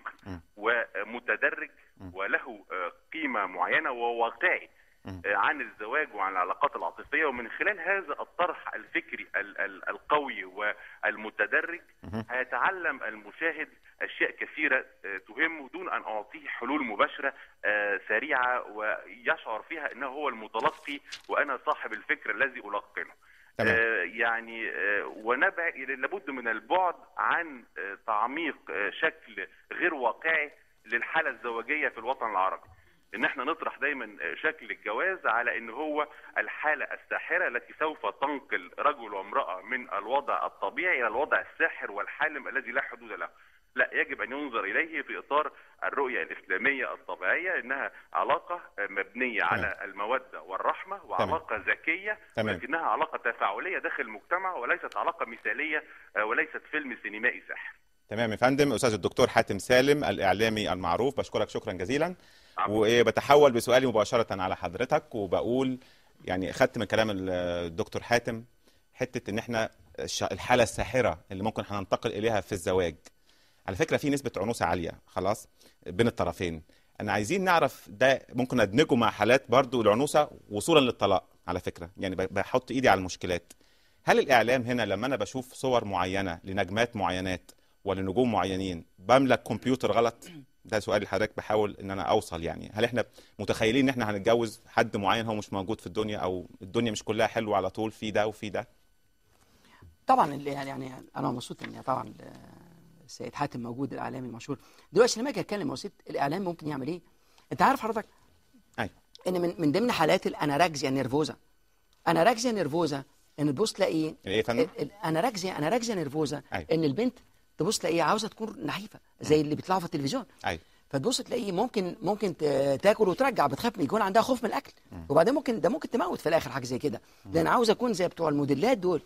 [SPEAKER 8] ومتدرج وله قيمه معينه وواقعي عن الزواج وعن العلاقات العاطفيه، ومن خلال هذا الطرح الفكري القوي والمتدرج هيتعلم المشاهد اشياء كثيره تهمه دون ان اعطيه حلول مباشره سريعه ويشعر فيها انه هو المتلقي وانا صاحب الفكر الذي القنه. آه يعني آه ونبع لابد من البعد عن آه تعميق آه شكل غير واقعي للحاله الزواجيه في الوطن العربي. ان احنا نطرح دايما شكل الجواز على ان هو الحاله الساحره التي سوف تنقل رجل وامراه من الوضع الطبيعي الى الوضع الساحر والحالم الذي لا حدود له. لا، يجب ان ينظر اليه في اطار الرؤيه الاسلاميه الطبيعيه، انها علاقه مبنيه على الموده والرحمه وعلاقه ذكيه، ولكنها علاقه تفاعليه داخل المجتمع وليست علاقه مثاليه وليست فيلم سينمائي ساحر.
[SPEAKER 1] تمام يا فندم. استاذ الدكتور حاتم سالم الاعلامي المعروف، بشكرك شكرا جزيلا. وبتحول بسؤالي مباشره على حضرتك وبقول يعني اخذت من كلام الدكتور حاتم حته ان احنا الحاله الساحره اللي ممكن هننتقل اليها في الزواج. على فكره في نسبه عنوسه عاليه خلاص بين الطرفين. انا عايزين نعرف ده ممكن ندمجه مع حالات برضو العنوسه وصولا للطلاق. على فكره يعني بحط ايدي على المشكلات. هل الاعلام هنا لما انا بشوف صور معينه لنجمات معينات ولنجوم معينين بملك كمبيوتر غلط؟ ده سؤال لحضرتك بحاول ان انا اوصل. يعني هل احنا متخيلين ان احنا هنتجوز حد معين هو مش موجود في الدنيا، او الدنيا مش كلها حلوه على طول، في ده وفي ده؟
[SPEAKER 2] طبعا يعني انا مبسوط ان طبعا السيد حاتم موجود، الاعلامي المشهور. دلوقتي لما اجي اتكلم وسيط الاعلام ممكن يعمل ايه؟ انت عارف حضرتك
[SPEAKER 1] ايوه
[SPEAKER 2] ان من من ضمن حالات الاناركسيا نيرفوزا، اناركسيا نيرفوزا ان تبص تلاقي ايه؟
[SPEAKER 1] ايه يا فندم؟
[SPEAKER 2] الاناركسيا اناركسيا نيرفوزا
[SPEAKER 1] أيوة.
[SPEAKER 2] ان البنت تبص تلاقيه عاوزه تكون نحيفه زي اللي بيطلعوا في التلفزيون.
[SPEAKER 1] ايوه
[SPEAKER 2] فتبص تلاقيه ممكن ممكن تاكل وترجع، بتخاف من يكون عندها خوف من الاكل، وبعدين ممكن ده ممكن تموت في الاخر حاجه زي كده، لان عاوزه اكون زي بتوع الموديلات دول.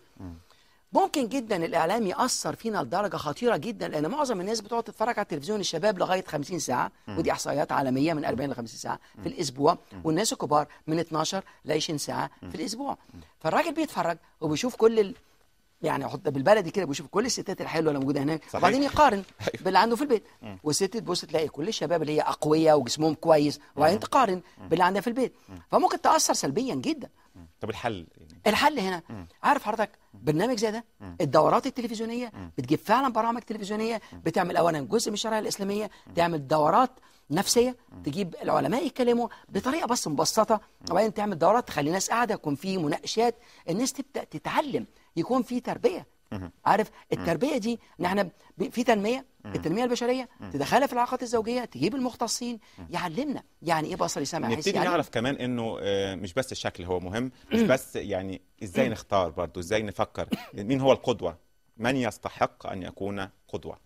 [SPEAKER 2] ممكن جدا الاعلام ياثر فينا لدرجه خطيره جدا، لان معظم الناس بتقعد تتفرج على التلفزيون الشباب لغايه خمسين ساعه، ودي احصائيات عالميه من أربعين ل خمسين ساعه في الاسبوع، والناس الكبار من اتناشر ل عشرين ساعه في الاسبوع. فالراجل بيتفرج وبيشوف كل ال... يعني احط بالبلدي كده بيشوف كل الستات الحلوه اللي موجوده هناك، وبعدين يقارن باللي عنده في البيت. والست تبص تلاقي كل الشباب اللي هي اقوياء وجسمهم كويس، وبعدين تقارن باللي عندها في البيت، فممكن تاثر سلبيا جدا.
[SPEAKER 1] طب الحل؟
[SPEAKER 2] الحل هنا عارف حضرتك برنامج زي ده، الدورات التلفزيونيه بتجيب فعلا برامج تلفزيونيه بتعمل اولا جزء من الشريعه الاسلاميه، تعمل دورات نفسيه، تجيب العلماء يتكلموا بطريقه بس مبسطه، وبعدين تعمل دورات تخلي الناس قاعده، يكون في مناقشات، الناس تبدا تتعلم، يكون في تربيه. عارف التربيه دي ان احنا في تنميه، التنميه البشريه تدخلها في العلاقات الزوجيه، تجيب المختصين يعلمنا يعني ايه بصري سمع حس.
[SPEAKER 1] نبتدي نعرف كمان انه مش بس الشكل هو مهم، مش بس يعني ازاي نختار برضه، ازاي نفكر مين هو القدوه، من يستحق ان يكون قدوه،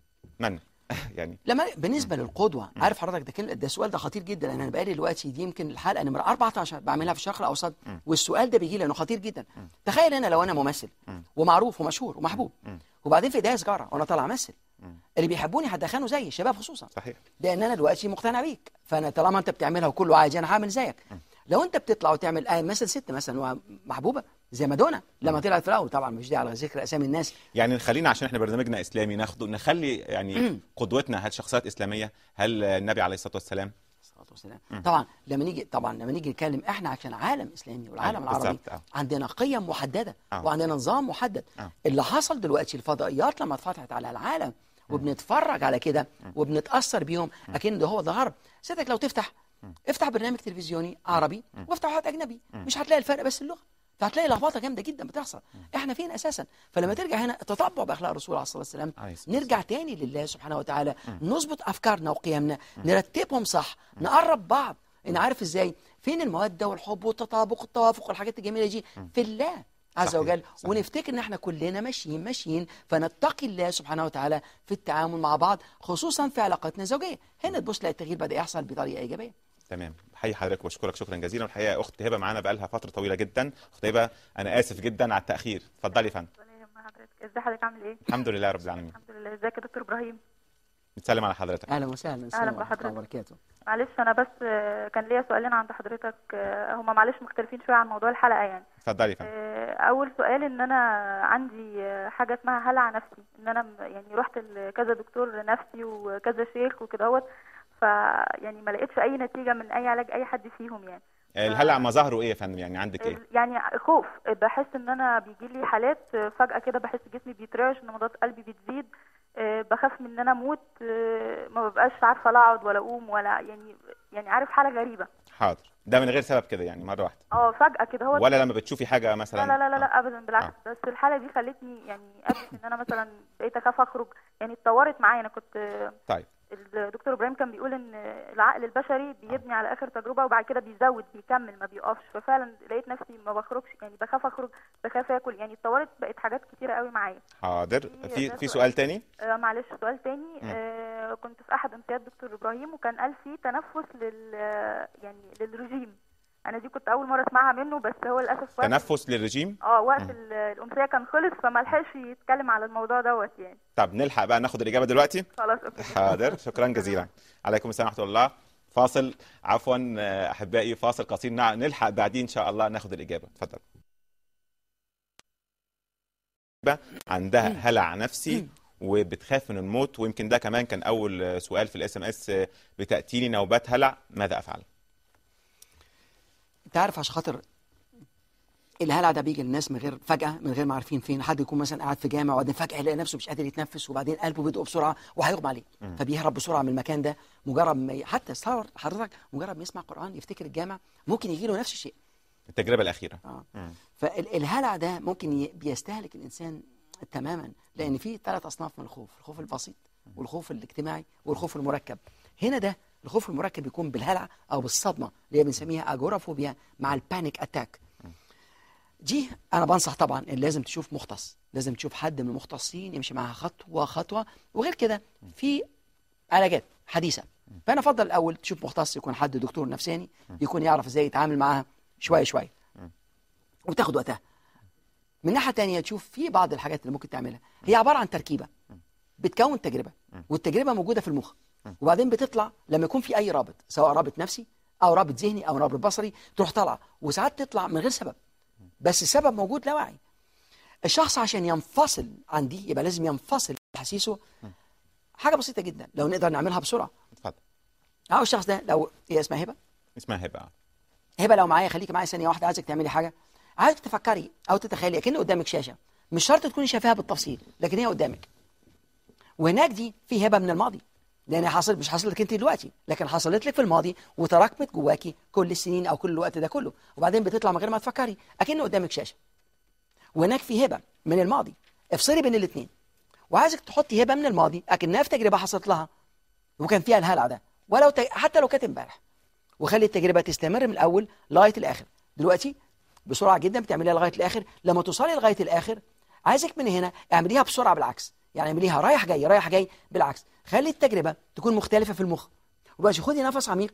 [SPEAKER 1] من يعني
[SPEAKER 2] لما بالنسبه للقدوه. عارف حضرتك ده كلمه، ده السؤال ده خطير جدا. انا بقالي دلوقتي دي يمكن الحلقه نمره أربعتاشر بعملها في الشرق الاوسط، والسؤال ده بيجي لي لانه خطير جدا. تخيل انا لو انا ممثل ومعروف ومشهور ومحبوب، وبعدين في ايديا سجاره وانا طالع امثل، اللي بيحبوني هيدخنوا زي الشباب خصوصا،
[SPEAKER 1] صحيح،
[SPEAKER 2] لان انا دلوقتي مقتنع بيك، فانا طالما انت بتعملها وكله عادي انا هعمل زيك. لو انت بتطلع وتعمل آه مثل ست مثلا محبوبه زي مادونا لما طلعت في الاول، طبعا مش دي على ذكر اسامي الناس،
[SPEAKER 1] يعني خلينا عشان احنا برنامجنا اسلامي ناخده نخلي يعني قدوتنا هل شخصيات اسلاميه، هل النبي عليه الصلاه والسلام
[SPEAKER 2] الصلاه والسلام. طبعا لما نيجي طبعا لما نيجي نتكلم احنا عشان عالم اسلامي والعالم العربي عندنا قيم محدده أوه. وعندنا نظام محدد. أوه. اللي حصل دلوقتي الفضائيات لما اتفتحت على العالم وبنتفرج على كده وبنتاثر بيهم، اكن ده هو ده غرب. سيادتك لو تفتح افتح برنامج تلفزيوني عربي وافتح واحد اجنبي، مش هتلاقي الفرق بس اللغه، فهتلاقي لخبطه جامده جدا بتحصل. احنا فين اساسا؟ فلما ترجع هنا تطبع باخلاق الرسول عليه الصلاه والسلام، نرجع تاني لله سبحانه وتعالى، نظبط افكارنا وقيمنا، نرتبهم صح، نقرب بعض. انا عارف ازاي؟ فين الموده والحب والتطابق والتوافق والحاجات الجميله دي؟ في الله عز وجل. صحيح. ونفتكر ان احنا كلنا ماشيين ماشيين فنتقي الله سبحانه وتعالى في التعامل مع بعض، خصوصا في علاقاتنا الزوجيه. هنا تبص تلاقي التغيير بدا يحصل بطريقه ايجابيه.
[SPEAKER 1] تمام. بحيي حضرتك وبشكرك شكرا جزيلا. والحقيقه اخت هبه معانا بقى لها فتره طويله جدا. اخت هبه انا اسف جدا على التاخير، اتفضلي يا فندم.
[SPEAKER 9] حضرتك. ازي حضرتك عامل ايه؟
[SPEAKER 1] الحمد لله رب العالمين.
[SPEAKER 9] الحمد لله. ازيك يا دكتور ابراهيم؟
[SPEAKER 1] بنسلم على حضرتك.
[SPEAKER 2] اهلا وسهلا.
[SPEAKER 9] اهلا بحضرتك.
[SPEAKER 2] وبركاته.
[SPEAKER 9] معلش انا بس كان ليا سؤالين عند حضرتك، هما معلش مختلفين شويه عن موضوع الحلقه يعني.
[SPEAKER 1] اتفضلي يا فندم.
[SPEAKER 9] اول سؤال ان انا عندي حاجه اسمها هلع نفسي، ان انا يعني رحت لكذا دكتور نفسي وكذا شيخ وكده اهوت، فيعني ما لقيتش اي نتيجه من اي علاج اي حد فيهم يعني.
[SPEAKER 1] الهلع مظاهره ايه يا فندم؟ يعني عندك ايه؟
[SPEAKER 9] يعني خوف، بحس ان انا بيجي لي حالات فجاه كده، بحس جسمي بيترعش، نبضات قلبي بتزيد، بخاف من ان انا اموت، ما ببقاش عارفه لا اقعد ولا اقوم ولا يعني يعني عارف حاله غريبه.
[SPEAKER 1] حاضر. ده من غير سبب كده يعني مره واحده؟
[SPEAKER 9] اه فجاه كده هو.
[SPEAKER 1] ولا لما بتشوفي حاجه مثلا؟
[SPEAKER 9] لا لا لا, لا ابدا بالعكس. آه. بس الحاله دي خلتني يعني ادرك ان انا مثلا بقيت اخاف اخرج، يعني اتطورت معايا. انا كنت
[SPEAKER 1] طيب
[SPEAKER 9] الدكتور ابراهيم كان بيقول ان العقل البشري بيبني على اخر تجربه وبعد كده بيزود بيكمل ما بيقفش، ففعلا لقيت نفسي ما بخرجش، يعني بخاف اخرج، بخاف اكل، يعني اتطورت بقت حاجات كتيره قوي معايا.
[SPEAKER 1] حاضر. في في سؤال تاني؟
[SPEAKER 9] آه معلش سؤال تاني. آه كنت في احد امسيات دكتور ابراهيم وكان قال في تنفس لل يعني للرجيم. انا دي كنت اول مره اسمعها منه، بس هو للاسف
[SPEAKER 1] تنفس للرجيم.
[SPEAKER 9] اه وقت الامسيه كان خلص فما لحقش يتكلم على الموضوع دوت يعني.
[SPEAKER 1] طب نلحق بقى ناخد الاجابه دلوقتي؟
[SPEAKER 9] خلاص اوكي.
[SPEAKER 1] حاضر. شكرا جزيلا. عليكم السلام ورحمه الله. فاصل، عفوا احبائي، فاصل قصير نلحق بعدين ان شاء الله ناخد الاجابه. اتفضل. عندها هلع نفسي وبتخاف من الموت، ويمكن ده كمان كان اول سؤال في الاس ام اس، بتاتيني نوبات هلع، ماذا افعل؟
[SPEAKER 2] انت عارف عشان خاطر الهلع ده بيجي للناس من غير فجأة، من غير ما عارفين فين. حد يكون مثلا قاعد في جامع وبعدين فجأة يلاقي نفسه مش قادر يتنفس، وبعدين قلبه بيدق بسرعة وهيغمى عليه، فبيهرب بسرعة من المكان ده. مجرد ما حتى تصور حضرتك مجرد ما يسمع قرآن يفتكر الجامع ممكن يجي له نفس الشيء.
[SPEAKER 1] التجربة الأخيرة.
[SPEAKER 2] اه فالهلع ده ممكن بيستهلك الإنسان تماما، لأن في ثلاث أصناف من الخوف: الخوف البسيط والخوف الاجتماعي والخوف المركب. هنا ده الخوف المركب بيكون بالهلع أو بالصدمة اللي هي بنسميها أجورافوبيا مع البانيك أتاك. دي أنا بنصح طبعا إن لازم تشوف مختص، لازم تشوف حد من المختصين يمشي معاها خطوة خطوة، وغير كده في علاجات حديثة. فأنا أفضل الأول تشوف مختص، يكون حد دكتور نفساني يكون يعرف إزاي يتعامل معاها شوية شوية وتاخد وقتها. من ناحية تانية تشوف في بعض الحاجات اللي ممكن تعملها، هي عبارة عن تركيبة بتكون تجربة، والتجربة موجودة في المخ، وبعدين بتطلع لما يكون في أي رابط، سواء رابط نفسي أو رابط ذهني أو رابط بصري، تروح طالعة، وساعات تطلع من غير سبب، بس السبب موجود لا واعي. الشخص عشان ينفصل عن دي يبقى لازم ينفصل بحسيسه. حاجة بسيطة جدا لو نقدر نعملها بسرعة.
[SPEAKER 1] اتفضل.
[SPEAKER 2] أو الشخص ده لو هي اسمها هبة،
[SPEAKER 1] اسمها هبة
[SPEAKER 2] هبة لو معايا خليكي معايا ثانية واحدة، عايزك تعملي حاجة، عايزك تفكري أو تتخيلي أكن قدامك شاشة، مش شرط تكوني شايفاها بالتفصيل لكن هي قدامك، وهناك دي في هبة من الماضي، لأن حصل مش حصلت لك أنت دلوقتي لكن حصلت لك في الماضي وتراكمت جواكي كل السنين أو كل الوقت ده كله، وبعدين بتطلع من غير ما تفكري أكن قدامك شاشة. وهناك في هبة من الماضي، افصلي بين الاثنين، وعايزك تحطي هبة من الماضي أكنها في تجربة حصلت لها وكان فيها الهلع ده، ولو ت... حتى لو كانت امبارح، وخلي التجربة تستمر من الأول لغاية الآخر. دلوقتي بسرعة جدا بتعمليها لغاية الآخر، لما توصلي لغاية الآخر عايزك من هنا اعمليها بسرعة بالعكس، يعني اعمليها رايح جاي رايح جاي بالعكس، خلي التجربة تكون مختلفة في المخ، وبقى خدي نفس عميق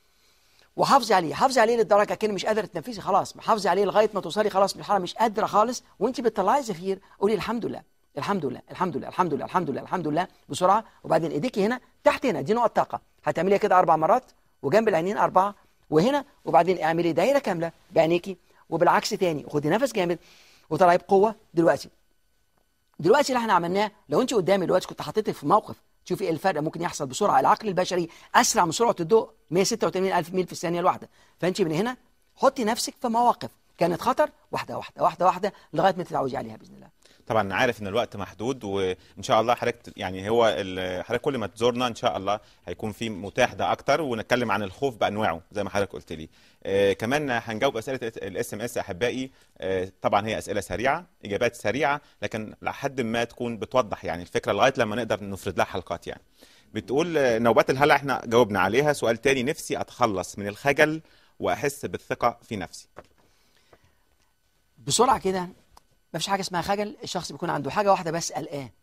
[SPEAKER 2] وحافظي عليه، حافظي عليه للدرجة كأنك مش قادرة تنفسي خلاص، حافظي عليه لغاية ما توصلي خلاص الحالة مش قادرة خالص، وانت بتطلعي زفير قولي الحمد لله الحمد لله الحمد لله الحمد لله الحمد لله الحمد لله بسرعة، وبعدين ايديكي هنا تحت هنا دي نقط طاقة، هتعمليها كده أربع مرات وجنب العينين أربعة وهنا، وبعدين اعملي دايرة كاملة بعينيكي وبالعكس تاني، خدي نفس جامد وطلعي بقوة. دلوقتي دلوقتي اللي احنا عملناه، لو انت قدامي دلوقتي كنت حطيتك في موقف تشوفي ايه الفرق ممكن يحصل بسرعه. العقل البشري اسرع من سرعه الضوء مئة وستة وثمانين ألف ميل في الثانيه الواحده، فانت من هنا حطي نفسك في مواقف كانت خطر واحده واحده واحده واحده لغايه ما تتعودي عليها باذن الله.
[SPEAKER 1] طبعا عارف ان الوقت محدود، وان شاء الله حضرتك يعني هو حضرتك كل ما تزورنا ان شاء الله هيكون في متاح ده اكتر، ونتكلم عن الخوف بانواعه زي ما حضرتك قلت لي. آه كمان هنجاوب اسئله الاس ام اس احبائي. آه طبعا هي اسئله سريعه، اجابات سريعه، لكن لحد ما تكون بتوضح يعني الفكره لغايه لما نقدر نفرد لها حلقات. يعني بتقول آه نوبات الهلع احنا جاوبنا عليها. سؤال تاني: نفسي اتخلص من الخجل واحس بالثقه في نفسي.
[SPEAKER 2] بسرعه كده، ما فيش حاجه اسمها خجل، الشخص بيكون عنده حاجه واحده بس قلقان،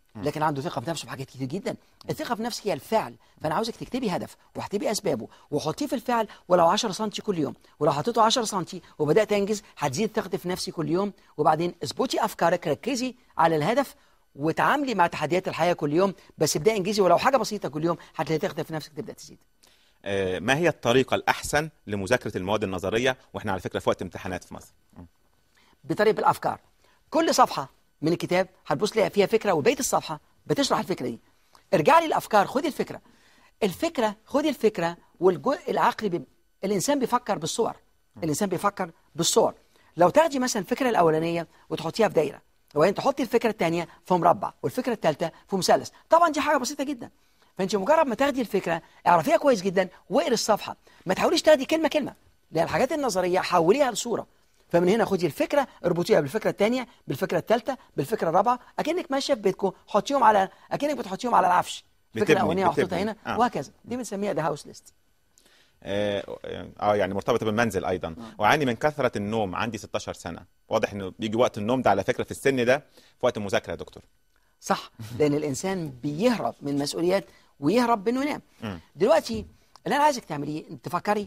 [SPEAKER 2] لكن عنده ثقه في نفسه في حاجات كتير جدا. الثقه في نفسك هي الفعل، فانا عاوزك تكتبي هدف واكتبي اسبابه وحطيه في الفعل ولو عشرة سم كل يوم، ولو حطيته عشرة سم وبدات انجز هتزيد ثقتي في نفسي كل يوم. وبعدين اظبطي افكارك، ركزي على الهدف وتعاملي مع تحديات الحياه كل يوم، بس ابداي انجزي ولو حاجه بسيطه كل يوم هتلاقي ثقتك في نفسك تبدا تزيد.
[SPEAKER 1] آه ما هي الطريقه الاحسن لمذاكره المواد النظريه واحنا على فكره في وقت امتحانات في مصر؟
[SPEAKER 2] بطريقه الافكار. كل صفحه من الكتاب هتبص لها فيها فكره وبقيه الصفحه بتشرح الفكره دي. ارجع لي الافكار، خدي الفكره الفكره خدي الفكره والجزء العقلي بي... الانسان بيفكر بالصور. الانسان بيفكر بالصور. لو تاخدي مثلا الفكره الاولانيه وتحطيها في دايره، وبعدين تحطي الفكره الثانيه في مربع والفكره الثالثه في مثلث، طبعا دي حاجه بسيطه جدا. فانت مجرد ما تاخدي الفكره اعرفيها كويس جدا واقري الصفحه، ما تحاوليش تاخدي كلمه كلمه، لان الحاجات النظريه حوليها لصوره. فمن هنا خدي الفكره اربطيها بالفكره الثانيه بالفكره الثالثه بالفكره الرابعه، اكنك ماشيه في بيتكم حطيهم على اكنك بتحطيهم على العفش. الفكره الاولانيه محطوطه هنا آه. وهكذا. دي بنسميها ذا هاوس ليست.
[SPEAKER 1] اه آه، يعني مرتبطه بالمنزل ايضا. آه. وعاني من كثره النوم، عندي ستاشر سنه، واضح انه بيجي وقت النوم ده على فكره في السن ده في وقت المذاكره يا دكتور.
[SPEAKER 2] صح، لان الانسان بيهرب من مسؤوليات ويهرب بانه ينام. دلوقتي اللي انا عايزك تعمليه تفكري ايه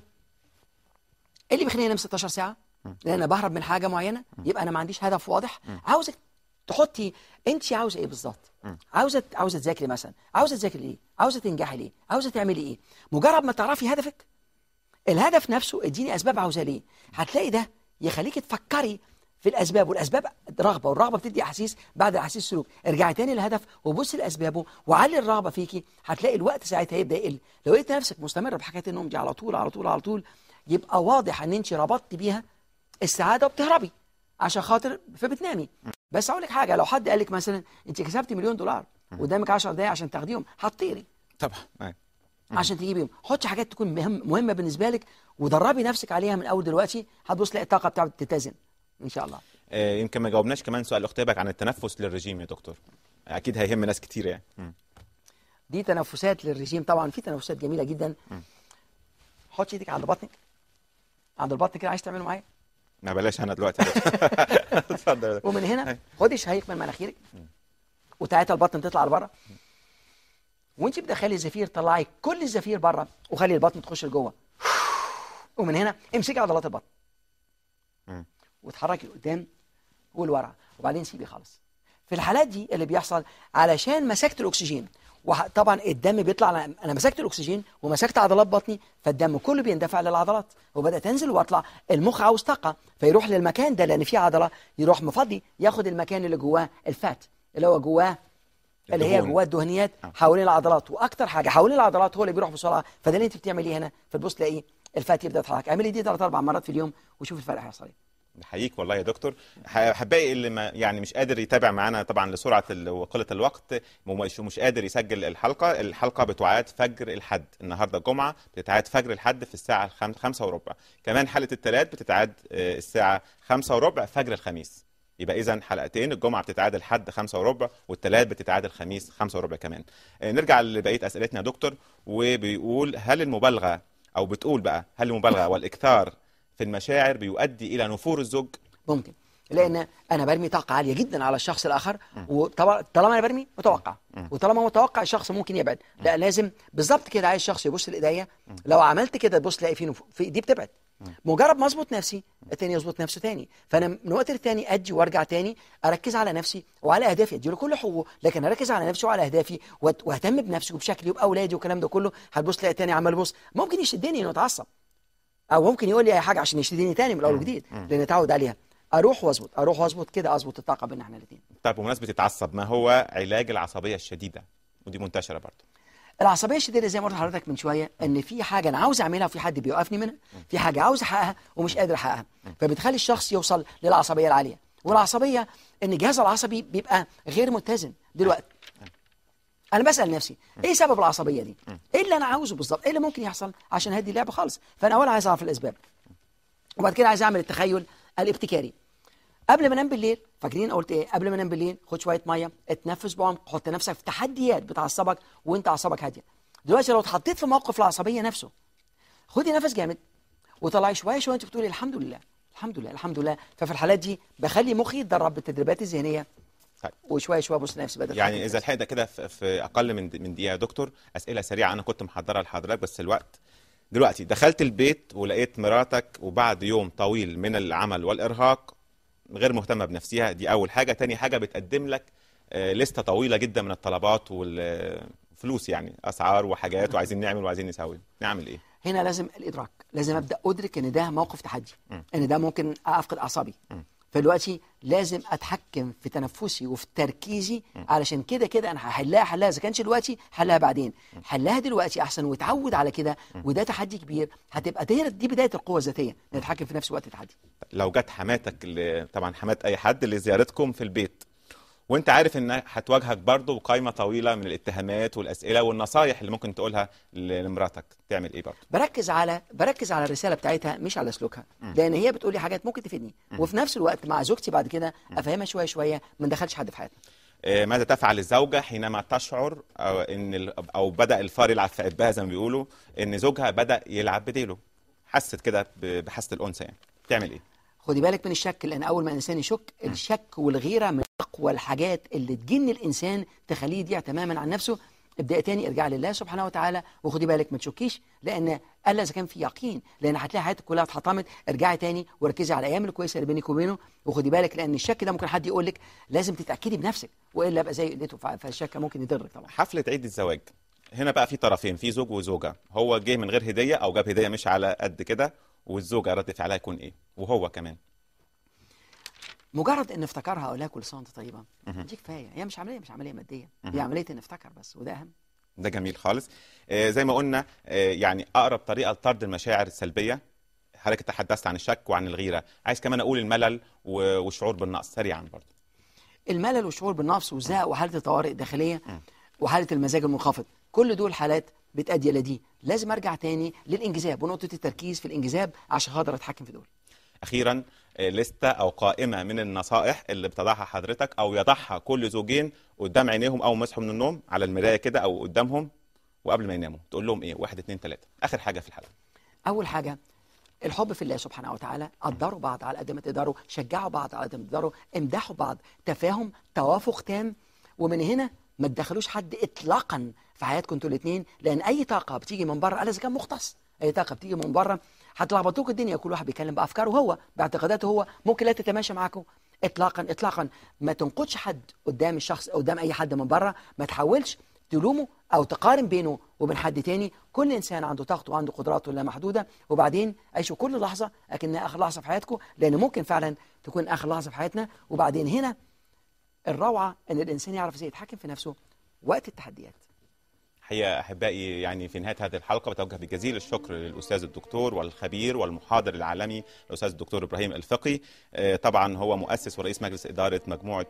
[SPEAKER 2] اللي بيخليني انام ستاشر ساعه؟ لان انا بهرب من حاجه معينه، يبقى انا ما عنديش هدف واضح. عاوزك تحطي انت عاوزه ايه بالظبط. عاوزه عاوزه تذاكري مثلا، عاوزه تذاكري ليه؟ عاوزه تنجحي ليه؟ عاوزه تعملي ايه؟ مجرد ما تعرفي هدفك، الهدف نفسه اديني اسباب عاوزاه ليه، هتلاقي ده يخليكي تفكري في الاسباب، والاسباب رغبه، والرغبه بتدي احاسيس، بعد الاحاسيس سلوك. ارجعي تاني للهدف وبصي لاسبابه وعلي الرغبه فيكي، هتلاقي الوقت ساعتها يبدا يقل. لو لقيت نفسك مستمره بحكايه النوم دي على طول على طول على طول، يبقى واضح ان انت ربطتي بيها السعاده وبتهربي عشان خاطر فبتنامي. بس اقول لك حاجه، لو حد قال لك مثلا انت كسبتي مليون دولار قدامك عشر دقائق عشان تاخديهم، هتطيري
[SPEAKER 1] طبعا
[SPEAKER 2] عشان تجيبيهم. حطي حاجات تكون مهم مهمه بالنسبه لك ودربي نفسك عليها من اول دلوقتي، هتبص تلاقي الطاقه بتاعتك تتزن ان شاء الله.
[SPEAKER 1] آه يمكن ما جاوبناش كمان سؤال اختبك عن التنفس للرجيم يا دكتور، اكيد هيهم ناس كتير يعني. م.
[SPEAKER 2] دي تنفسات للرجيم، طبعا في تنفسات جميله جدا. حطي ايدك على بطنك، عند البطن كده، عايز تعمله معايا؟
[SPEAKER 1] ما بلاش انا دلوقتي. اتفضل.
[SPEAKER 2] ومن هنا خدي شهيق من مناخيرك وتعالي البطن تطلع لبره، وانت بتدخلي الزفير طلعي كل الزفير بره وخلي البطن تخش لجوه. ومن هنا امسكي عضلات البطن وتحركي لقدام ولورا، وبعدين سيبي خالص. في الحالات دي اللي بيحصل علشان مسكت الاكسجين، وطبعا الدم بيطلع، انا مسكت الاكسجين ومسكت عضلات بطني، فالدم كله بيندفع للعضلات وبدات تنزل واطلع. المخ عاوز طاقه فيروح للمكان ده لان فيه عضله، يروح مفضي ياخد المكان اللي جواه الفات، اللي هو جواه اللي هي جواه الدهنيات حوالين العضلات، واكتر حاجه حوالين العضلات هو اللي بيروح بسرعه. فده اللي انت بتعمليه هنا، فتبص تلاقيه الفات يبدا يتحرك. اعملي دي ثلاث اربع مرات في اليوم وشوف الفرق هيحصل ايه.
[SPEAKER 1] بحييك والله يا دكتور. حبايبي اللي ما يعني مش قادر يتابع معانا طبعا لسرعه وقله الوقت، مش مش قادر يسجل الحلقه، الحلقه بتعاد فجر الحد، النهارده الجمعه بتتعاد فجر الحد في الساعه خمسة وربع، كمان حلقه الثلاث بتتعاد الساعه خمسة وربع فجر الخميس. يبقى اذا حلقتين، الجمعه بتتعاد الحد خمسة وربع والثلاث بتتعاد الخميس خمسة وربع كمان. نرجع لبقيه اسئلتنا يا دكتور، وبيقول هل المبالغه او بتقول بقى هل المبالغه والاكثار في المشاعر بيؤدي الى نفور الزوج؟
[SPEAKER 2] ممكن، لان انا برمي طاقه عاليه جدا على الشخص الاخر، وطالما انا برمي متوقع، وطالما متوقع الشخص ممكن يبعد. لا لازم بالظبط كده، عايز الشخص يبص لايديا، لو عملت كده تبص تلاقي في, نف... في دي بتبعد. مجرد ما اظبط نفسي التاني يظبط نفسه تاني، فانا من وقت للتاني اجي وارجع تاني اركز على نفسي وعلى اهدافي، اديله كل حقوقه، لكن اركز على نفسي وعلى اهدافي واهتم بنفسي وبشكلي وباولادي والكلام ده كله. هتبص تلاقي التاني عمال يبص، ممكن يشدني انه اتعصب، او ممكن يقول لي اي حاجه عشان يشتديني تاني من الاول وجديد، لان اتعود عليها. اروح واظبط اروح واظبط كده، اظبط الطاقه بيننا احنا الاثنين.
[SPEAKER 1] طيب بمناسبه يتعصب، ما هو علاج العصبيه الشديده؟ ودي منتشره برضه.
[SPEAKER 2] العصبيه الشديده زي ما قلت لحضرتك من شويه، ان في حاجه انا عاوز اعملها وفي حد بيوقفني منها، في حاجه عاوز احققها ومش قادر احققها، فبتخلي الشخص يوصل للعصبيه العاليه. والعصبيه ان الجهاز العصبي بيبقى غير متزن دلوقتي. انا بسال نفسي ايه سبب العصبيه دي؟ ايه اللي انا عاوزه بالظبط؟ ايه اللي ممكن يحصل عشان اهدي اللعبه خالص؟ فانا اول عايز اعرف الاسباب، وبعد كده عايز اعمل التخيل الابتكاري. قبل ما انام بالليل، فاكرين قلت ايه؟ قبل ما انام بالليل خد شويه ميه، اتنفس بعمق، حط نفسك في تحديات بتعصبك وانت اعصابك هاديه. دلوقتي لو اتحطيت في موقف العصبيه نفسه، خدي نفس جامد وطلعي شويه شويه وانت بتقولي الحمد لله الحمد لله الحمد لله. ففي الحالات دي بخلي مخي يتدرب بالتدريبات الذهنيه طيب. وشويه شويه بص نفسي بدل
[SPEAKER 1] يعني اذا لحقنا كده في اقل من من دقيقه يا دكتور، اسئله سريعه انا كنت محضرها لحضرتك بس الوقت. دلوقتي دخلت البيت ولقيت مراتك وبعد يوم طويل من العمل والارهاق غير مهتمه بنفسها، دي اول حاجه. تاني حاجه بتقدم لك لسته طويله جدا من الطلبات والفلوس، يعني اسعار وحاجات وعايزين نعمل وعايزين نسوي، نعمل ايه؟
[SPEAKER 2] هنا لازم الادراك، لازم ابدا ادرك ان ده موقف تحدي، ان ده ممكن افقد اعصابي. فدلوقتي لازم اتحكم في تنفسي وفي تركيزي، علشان كده كده انا هحلها حلها، اذا كانش دلوقتي حلها بعدين، حلها دلوقتي احسن واتعود على كده، وده تحدي كبير. هتبقى دي, دي بدايه القوه الذاتيه، نتحكم في نفسي وقت التحدي.
[SPEAKER 1] لو جت حماتك اللي طبعا حمات اي حد لزيارتكم في البيت، وانت عارف ان هتواجهك برضه بقائمه طويله من الاتهامات والاسئله والنصايح اللي ممكن تقولها لمراتك، تعمل ايه برضه؟
[SPEAKER 2] بركز على بركز على الرساله بتاعتها مش على سلوكها، لان هي بتقول لي حاجات ممكن تفيدني، وفي نفس الوقت مع زوجتي بعد كده افهمها شويه شويه، ما ندخلش حد في حياتنا.
[SPEAKER 1] ماذا تفعل الزوجه حينما تشعر او ان او بدا الفار يلعب في عبها زي ما بيقولوا، ان زوجها بدا يلعب بديله، حست كده بحاسه الانثى، يعني تعمل ايه؟
[SPEAKER 2] خدي بالك من الشك، لان اول ما الانسان يشك، الشك والغيره من اقوى الحاجات اللي تجن الانسان تخليه يضيع تماما عن نفسه. ابدأ تاني، ارجع لله سبحانه وتعالى، وخدي بالك ما تشكيش، لان الا اذا كان في يقين، لان هتلاقي حياتك كلها اتحطمت. ارجعي تاني وركزي على الايام الكويسه اللي بينك وبينه، وخدي بالك لان الشك ده ممكن حد يقول لك لازم تتاكدي بنفسك، والا يبقى زي قلته، فالشك ممكن يضرك طبعا.
[SPEAKER 1] حفله عيد الزواج هنا بقى في طرفين، في زوج وزوجه، هو جه من غير هديه او جاب هديه مش على قد كده، والزوجه رد فعلها يكون ايه؟ وهو كمان
[SPEAKER 2] مجرد ان افتكرها اقول لها كل سنه وانت طيبه، دي كفايه. هي مش عمليه مش عمليه ماديه، هي عمليه ان افتكر بس، وده اهم.
[SPEAKER 1] ده جميل خالص. آه زي ما قلنا، آه يعني اقرب طريقه لطرد المشاعر السلبيه، حضرتك تحدثت عن الشك وعن الغيره، عايز كمان اقول الملل والشعور بالنقص سريعا برضه.
[SPEAKER 2] الملل والشعور بالنقص والزهق وحاله الطوارئ الداخليه وحاله المزاج المنخفض، كل دول حالات بتؤدي الى دي. لازم ارجع تاني للانجذاب ونقطه التركيز في الانجذاب عشان اقدر اتحكم في دول.
[SPEAKER 1] اخيرا لستة او قائمه من النصائح اللي بتضعها حضرتك او يضعها كل زوجين قدام عينيهم اول ما يصحوا من النوم على المرايه كده او قدامهم وقبل ما يناموا، تقول لهم ايه؟ واحد اتنين تلاته، اخر حاجه في الحلقه.
[SPEAKER 2] اول حاجه الحب في الله سبحانه وتعالى، قدروا بعض على قد ما تقدروا، شجعوا بعض على قد ما تقدروا، امدحوا بعض، تفاهم، توافق تام. ومن هنا ما تدخلوش حد اطلاقا في حياتكم انتوا الاثنين، لان اي طاقه بتيجي من بره، اذا كان مختص، اي طاقه بتيجي من بره هتلخبطوك الدنيا. كل واحد بيتكلم بافكاره هو، باعتقاداته هو، ممكن لا تتماشى معاكم اطلاقا اطلاقا. ما تنقدش حد قدام الشخص، قدام اي حد من بره، ما تحاولش تلومه او تقارن بينه وبين حد تاني. كل انسان عنده طاقته وعنده قدراته لا محدوده، وبعدين عيشوا كل لحظه اكنها اخر لحظه في حياتكم، لان ممكن فعلا تكون اخر لحظه في حياتنا. وبعدين هنا الروعه ان الانسان يعرف ازاي يتحكم في نفسه وقت التحديات.
[SPEAKER 1] حقيقة أحبائي، يعني في نهاية هذه الحلقة بتوجه بجزيل الشكر للأستاذ الدكتور والخبير والمحاضر العالمي الأستاذ الدكتور إبراهيم الفقي. طبعا هو مؤسس ورئيس مجلس إدارة مجموعة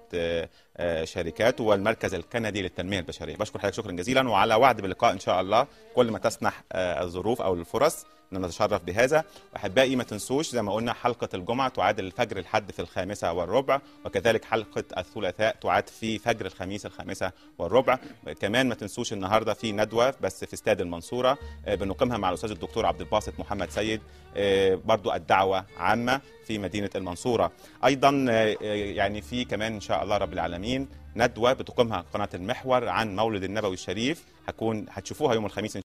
[SPEAKER 1] شركات والمركز الكندي للتنمية البشرية. بشكر حضرتك شكرا جزيلا، وعلى وعد باللقاء إن شاء الله كل ما تسنح الظروف أو الفرص أن نتشرف بهذا. وأحبائي ما تنسوش زي ما قلنا حلقة الجمعة تعاد الفجر الحد في الخامسة والربع، وكذلك حلقة الثلاثاء تعاد في فجر الخميس الخامسة والربع. كمان ما تنسوش النهاردة في ندوة بس في استاد المنصورة بنقيمها مع الأستاذ الدكتور عبد الباسط محمد سيد، برضو الدعوة عامة في مدينة المنصورة. أيضا يعني في كمان إن شاء الله رب العالمين ندوة بتقيمها قناة المحور عن مولد النبوي الشريف، هكون هتشوفوها يوم الخميس إن